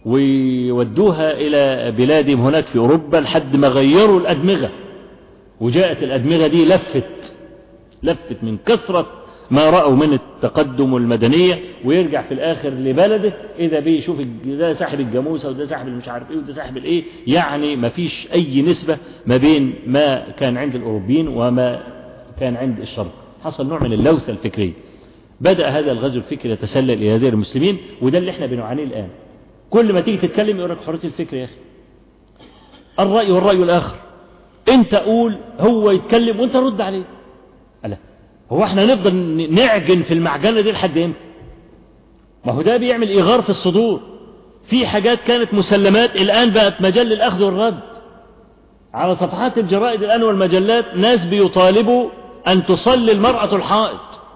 ويودوها إلى بلادهم هناك في أوروبا لحد ما غيروا الأدمغة، وجاءت الأدمغة دي لفت من كثرة ما رأوا من التقدم والمدنية، ويرجع في الآخر لبلده إذا بيشوف ده ساحب الجاموسة وده ساحب المش عارف إيه وده ساحب الإيه، يعني ما فيش أي نسبة ما بين ما كان عند الأوروبيين وما كان عند الشرق. حصل نوع من اللوثة الفكرية. بدأ هذا الغزو الفكري يتسلل إلى دير المسلمين، وده اللي احنا بنعانيه الآن. كل ما تيجي تتكلم يقول لك حرية الفكر يا أخي، الرأي والرأي الآخر، انت قول هو يتكلم وانت رد عليه. ألا هو احنا نفضل نعجن في المعجنة دي لحد امتى؟ ما هو ده بيعمل إيغار في الصدور. في حاجات كانت مسلمات الآن بقت مجال للأخذ والرد. على صفحات الجرائد الآن والمجلات ناس بيطالبوا أن تصلي المرأة الحائض،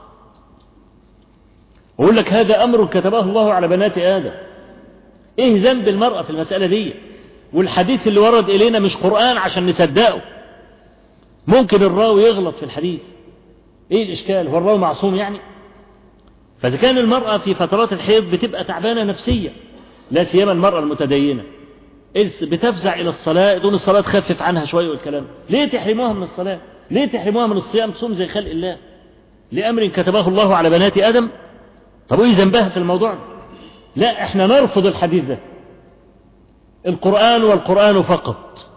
ويقول لك هذا أمر كتبه الله على بنات آدم. إيه ذنب المرأة في المسألة دي؟ والحديث اللي ورد إلينا مش قرآن عشان نصدقه. ممكن الراوي يغلط في الحديث، إيه الإشكال؟ هو الراوي معصوم يعني؟ فإذا كان المرأة في فترات الحيض بتبقى تعبانة نفسيا، لا سيما المرأة المتدينة، بتفزع إلى الصلاة، دون الصلاة تخفف عنها شوية والكلام. ليه تحرموها من الصلاة؟ ليه تحرموها من الصيام؟ تصوم زي خلق الله لأمر كتبه الله على بنات آدم. طب إيه ذنبها في الموضوع ده؟ لا، احنا نرفض الحديث ده، القرآن والقرآن فقط.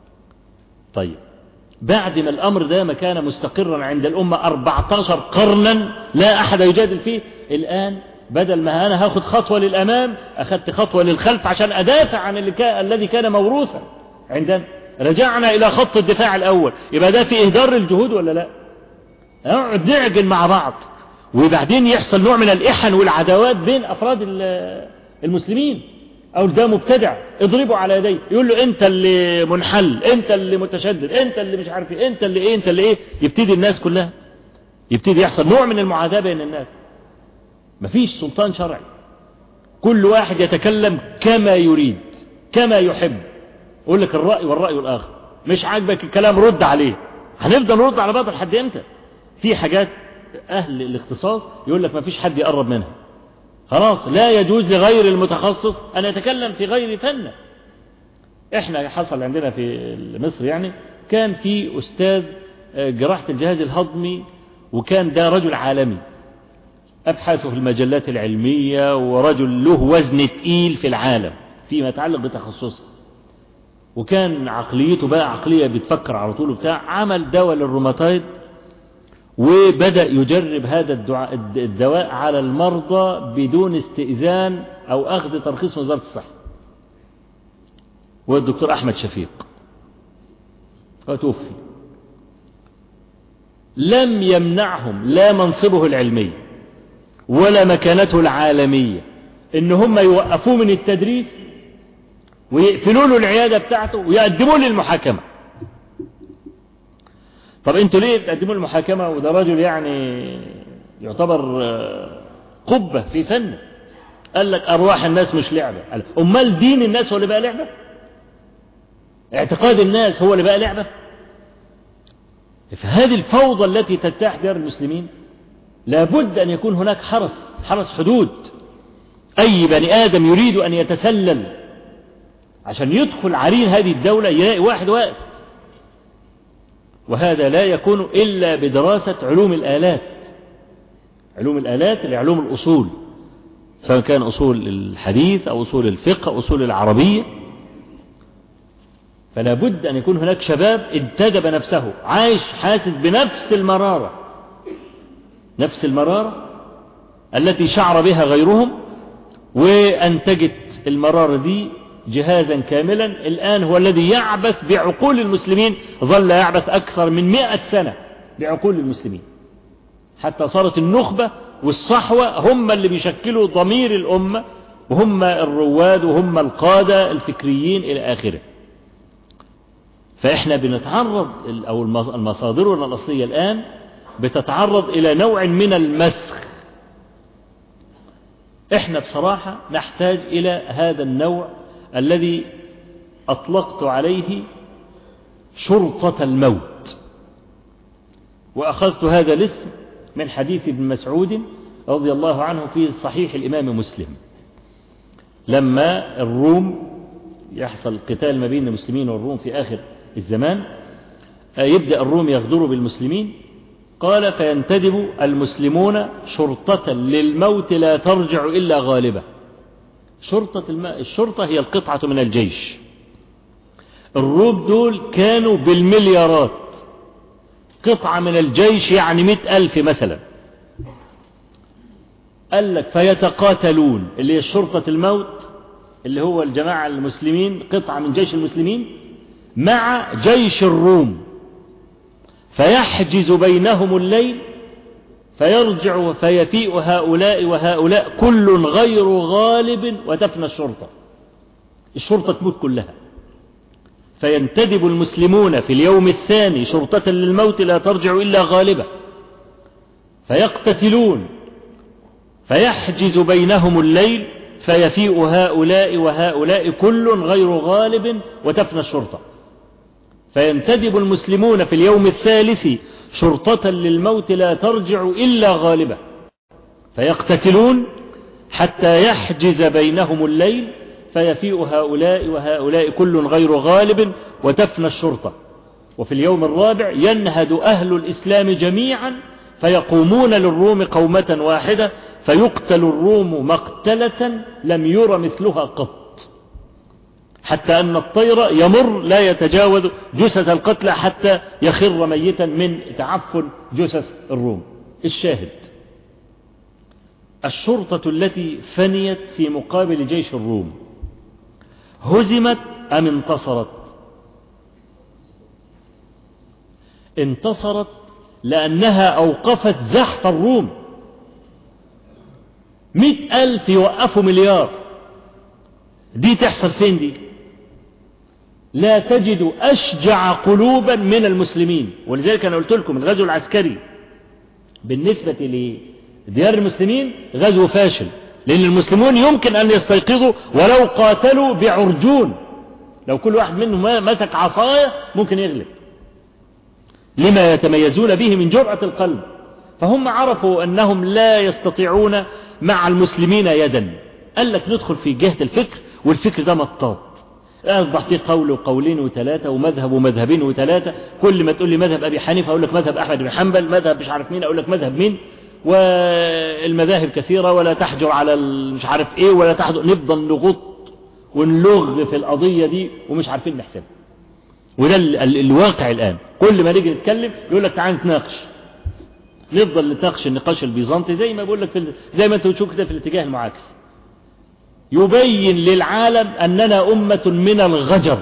طيب بعد ما الأمر ده ما كان مستقرا عند الأمة 14 قرنا لا أحد يجادل فيه، الآن بدل ما أنا هاخد خطوة للأمام أخذت خطوة للخلف عشان أدافع عن الذي كان موروثا عندنا. رجعنا إلى خط الدفاع الأول. يبقى ده في إهدار الجهود ولا لا؟ نقعد نعجن مع بعض، وبعدين يحصل نوع من الإحن والعداوات بين أفراد المسلمين. أو ده مبتدع اضربوا على يديه، يقول له أنت اللي منحل، أنت اللي متشدد، أنت اللي مش عارف إيه، أنت اللي إيه، أنت اللي إيه. يبتدي الناس كلها يبتدي يحصل نوع من المعاداة بين الناس. مفيش سلطان شرعي، كل واحد يتكلم كما يريد كما يحب. يقول لك الرأي والرأي الآخر، مش عاجبك الكلام رد عليه. هنفضل نرد على بعض لحد امتى؟ في حاجات أهل الاختصاص يقول لك مفيش حد يقرب منها، خلاص لا يجوز لغير المتخصص أن يتكلم في غير فن. احنا حصل عندنا في مصر يعني كان في أستاذ جراحة الجهاز الهضمي، وكان ده رجل عالمي أبحاثه في المجلات العلمية، ورجل له وزن تقيل في العالم فيما يتعلق بتخصصه، وكان عقليته بقى عقلية بتفكر على طول وبتاع. عمل دواء للروماتايد، وبدأ يجرب هذا الدواء على المرضى بدون استئذان أو أخذ ترخيص من وزارة الصحة. والدكتور أحمد شفيق وتوفي. لم يمنعهم لا منصبه العلمي ولا مكانته العالمية إن هم يوقفوه من التدريس ويقفلوا له العيادة بتاعته ويقدموا له المحاكمة. طب انتوا ليه تقدموا المحاكمة وده رجل يعني يعتبر قبة في فن؟ قال لك أرواح الناس مش لعبة. أمال دين الناس هو اللي بقى لعبة؟ اعتقاد الناس هو اللي بقى لعبة؟ فهذه الفوضى التي تجتاح ديار المسلمين لابد أن يكون هناك حرس حدود. أي بني آدم يريد أن يتسلل عشان يدخل عرين هذه الدولة يلاقي واحد واقف. وهذا لا يكون إلا بدراسة علوم الآلات. علوم الآلات اللي علوم الأصول، سواء كان أصول الحديث أو أصول الفقه أو أصول العربية. فلا بد أن يكون هناك شباب انتدب نفسه، عايش حاسس بنفس المرارة، نفس المرارة التي شعر بها غيرهم، وأنتجت المرارة دي جهازا كاملا الآن هو الذي يعبث بعقول المسلمين. ظل يعبث أكثر من 100 سنة بعقول المسلمين، حتى صارت النخبة والصحوة هم اللي بيشكلوا ضمير الأمة، وهم الرواد وهم القادة الفكريين إلى آخره. فإحنا بنتعرض أو المصادر الأصلية الآن بتتعرض إلى نوع من المسخ. إحنا بصراحة نحتاج إلى هذا النوع الذي أطلقت عليه شرطة الموت، وأخذت هذا الاسم من حديث ابن مسعود رضي الله عنه في صحيح الإمام مسلم. لما الروم يحصل قتال ما بين المسلمين والروم في آخر الزمان، يبدأ الروم يغدروا بالمسلمين. قال فينتدب المسلمون شرطة للموت لا ترجع إلا غالبة. الشرطة هي القطعة من الجيش. الروم دول كانوا بالمليارات، قطعة من الجيش يعني 100,000 مثلا. قال لك فيتقاتلون، اللي هي شرطة الموت اللي هو الجماعة المسلمين، قطعة من جيش المسلمين مع جيش الروم، فيحجز بينهم الليل فيرجع فيفيء هؤلاء وهؤلاء كل غير غالب وتفنى الشرطة تموت كلها. فينتدب المسلمون في اليوم الثاني شرطة للموت لا ترجع إلا غالبة، فيقتتلون فيحجز بينهم الليل فيفيء هؤلاء وهؤلاء كل غير غالب وتفنى الشرطة. فينتدب المسلمون في اليوم الثالث شرطة للموت لا ترجع إلا غالبة، فيقتتلون حتى يحجز بينهم الليل فيفيء هؤلاء وهؤلاء كل غير غالب وتفنى الشرطة. وفي اليوم الرابع ينهد أهل الإسلام جميعا فيقومون للروم قومة واحدة فيقتل الروم مقتلة لم ير مثلها قط، حتى أن الطير يمر لا يتجاوز جثث القتلى حتى يخر ميتا من تعفن جثث الروم. الشاهد الشرطة التي فنيت في مقابل جيش الروم هزمت أم انتصرت؟ انتصرت لأنها أوقفت زحف الروم. 100,000 يوقفوا مليار، دي تحصل فين دي؟ لا تجد أشجع قلوبا من المسلمين. ولذلك أنا قلت لكم الغزو العسكري بالنسبة لديار المسلمين غزو فاشل، لأن المسلمون يمكن أن يستيقظوا ولو قاتلوا بعرجون، لو كل واحد منهم مسك عصاية ممكن يغلب، لما يتميزون به من جرأة القلب. فهم عرفوا أنهم لا يستطيعون مع المسلمين يدا. قال لك ندخل في جهة الفكر، والفكر ده مطاط، أصبح فيه قول وقولين وثلاثة ومذهب ومذهبين وثلاثة. كل ما تقول لي مذهب أبي حنيفة أقول لك مذهب أحمد بن حنبل، مذهب مش عارف مين أقول لك مذهب مين، والمذاهب كثيرة ولا تحجر على مش عارف إيه ولا تحجر. نفضل نغط ونلغ في القضية دي ومش عارفين نحسبها. وده الواقع الآن. كل ما نيجي نتكلم يقول لك تعال نتناقش، نفضل نتناقش النقاش البيزنطي زي ما بقول لك زي ما انتوا تشوفوا كده في الاتجاه المعاكس، يبين للعالم أننا أمة من الغجر،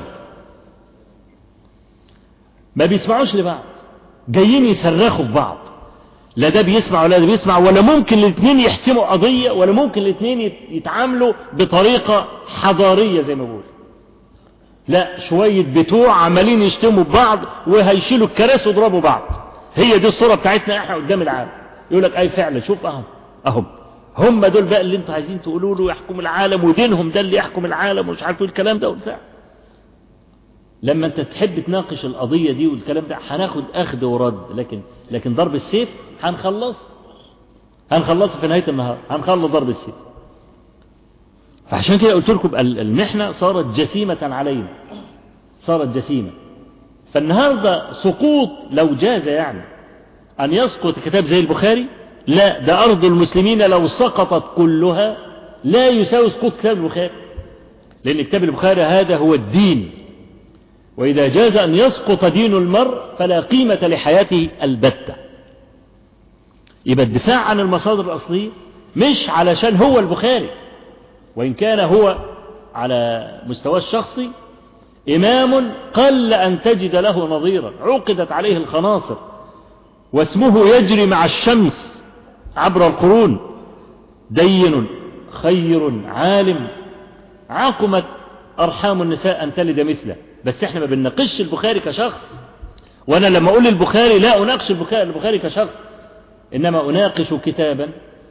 ما بيسمعوش لبعض، جايين يصرخوا في بعض، لا ده بيسمع ولا ده بيسمع، ولا ممكن الاثنين يحسموا قضية، ولا ممكن الاثنين يتعاملوا بطريقة حضارية زي ما بقول. لا، شوية بتوع عمالين يشتموا ببعض وهيشيلوا الكراسي ويضربوا بعض. هي دي الصورة بتاعتنا احنا قدام العالم. يقول لك اي فعلا، شوف اهم هم دول بقى اللي انتوا عايزين تقولوا له يحكم العالم، ودينهم ده اللي يحكم العالم، ومش عارفوا الكلام ده وبتاع. لما انت تحب تناقش القضية دي والكلام ده هناخد اخذ ورد، لكن ضرب السيف هنخلص في نهاية النهار، هنخلص ضرب السيف. فعشان كده قلت لكم المحنة صارت جسيمة علينا، صارت جسيمة. فالنهاردة سقوط لو جاز يعني أن يسقط كتاب زي البخاري، لا، ده أرض المسلمين لو سقطت كلها لا يساوي سقوط كتاب البخاري، لأن كتاب البخاري هذا هو الدين، وإذا جاز أن يسقط دين المرء فلا قيمة لحياته البتة. يبقى الدفاع عن المصادر الأصلية مش علشان هو البخاري، وإن كان هو على مستوى الشخصي إمام قل أن تجد له نظيرا، عقدت عليه الخناصر واسمه يجري مع الشمس عبر القرون، دين خير عالم عاقمت أرحام النساء أن تلد مثله. بس احنا ما بنناقش البخاري كشخص، وأنا لما أقول البخاري لا أناقش البخاري كشخص، إنما أناقش كتابا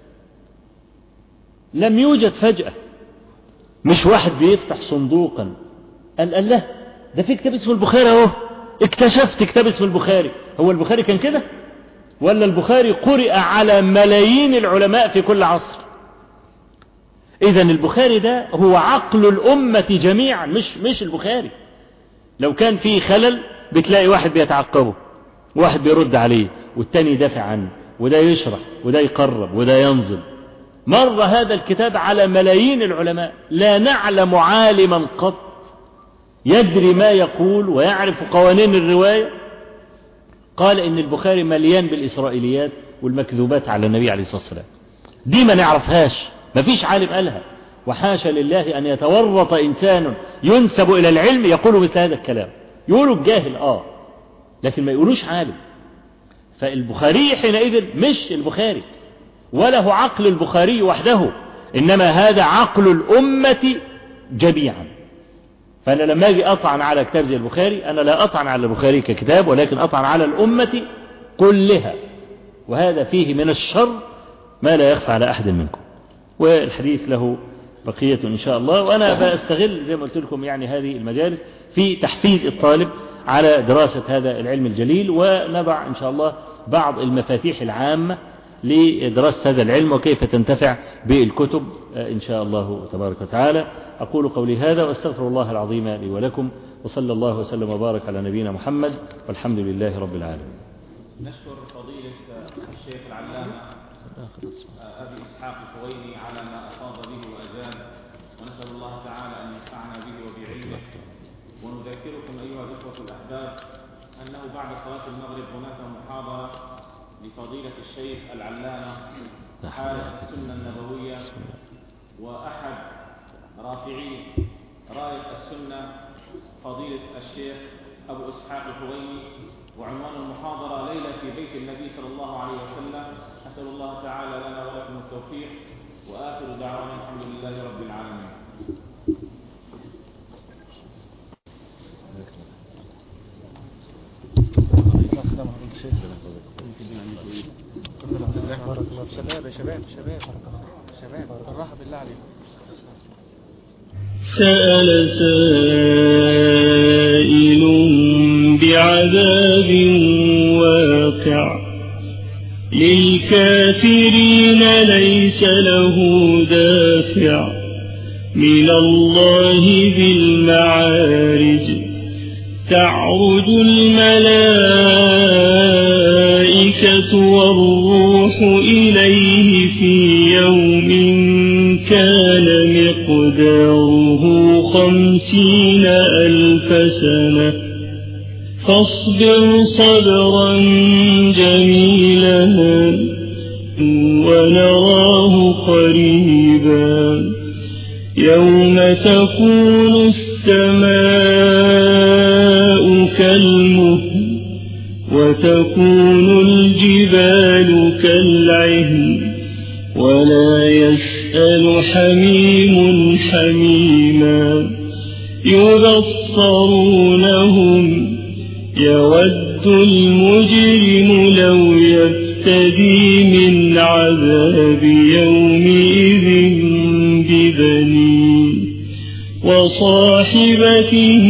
لم يوجد فجأة، مش واحد بيفتح صندوقا قال الله ده في كتاب اسمه البخاري اهو، اكتشفت كتاب اسمه البخاري. هو البخاري كان كده؟ ولا البخاري قرئ على ملايين العلماء في كل عصر؟ إذن البخاري ده هو عقل الأمة جميعا، مش البخاري. لو كان فيه خلل بتلاقي واحد بيتعقبه، واحد بيرد عليه، والتاني يدافع عنه، وده يشرح وده يقرب وده ينظم. مر هذا الكتاب على ملايين العلماء، لا نعلم عالما قط يدري ما يقول ويعرف قوانين الرواية قال إن البخاري مليان بالإسرائيليات والمكذوبات على النبي عليه الصلاة والسلام. دي ما نعرفهاش، ما فيش عالم قالها، وحاشا لله أن يتورط إنسان ينسب إلى العلم يقول مثل هذا الكلام. يقولوا الجاهل لكن ما يقولوش عالم. فالبخاري حينئذ مش البخاري، وله عقل البخاري وحده، إنما هذا عقل الأمة جميعا. فأنا لما أجي أطعن على كتاب زي البخاري، أنا لا أطعن على البخاري ككتاب، ولكن أطعن على الأمة كلها، وهذا فيه من الشر ما لا يخفى على أحد منكم. والحديث له بقية إن شاء الله، وأنا بستغل زي ما قلت لكم يعني هذه المجالس في تحفيز الطالب على دراسة هذا العلم الجليل، ونضع إن شاء الله بعض المفاتيح العامة لدراسة هذا العلم وكيف تنتفع بالكتب إن شاء الله تبارك وتعالى. أقول قولي هذا وأستغفر الله العظيم لي ولكم، وصلى الله وسلم وبارك على نبينا محمد، والحمد لله رب العالمين. نشكر فضيلة الشيخ العلامة أبي إسحاق الحويني على ما أفاض به وأجاب، ونسأل الله تعالى أن ينفعنا به وبعلمه. ونذكركم أيها الإخوة الأحباب أنه بعد صلاة المغرب هناك محاضرة لفضيلة الشيخ العلامة حارس السنة النبوية وأحد رافعي راية السنة فضيلة الشيخ أبو إسحاق الحويني، وعنوان المحاضرة ليلة في بيت النبي صلى الله عليه وسلم. أسأل الله تعالى لنا ولكم التوفيق، وآخر دعوانا الحمد لله رب العالمين. شباب يا شباب شباب شباب بالراحة بالله عليكم. سأل سائل بعذاب واقع للكافرين ليس له دافع من الله ذي المعارج. تعرج الملائكة والروح إليه في يوم كان مقداره 50,000 سنة. فاصبر صبرا جميلا ونراه قريبا يوم تكون السماء كالمهل وتكون الجبال كالعهن ولا يسأل حميم حميما. يبصرونهم يود المجرم لو يفتدي من عذاب يومئذ ببنيه وصاحبته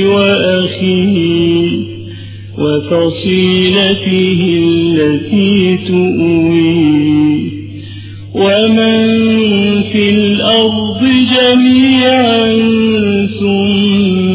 وأخيه وفصيلته التي تؤويه ومن في الأرض جميعا ثم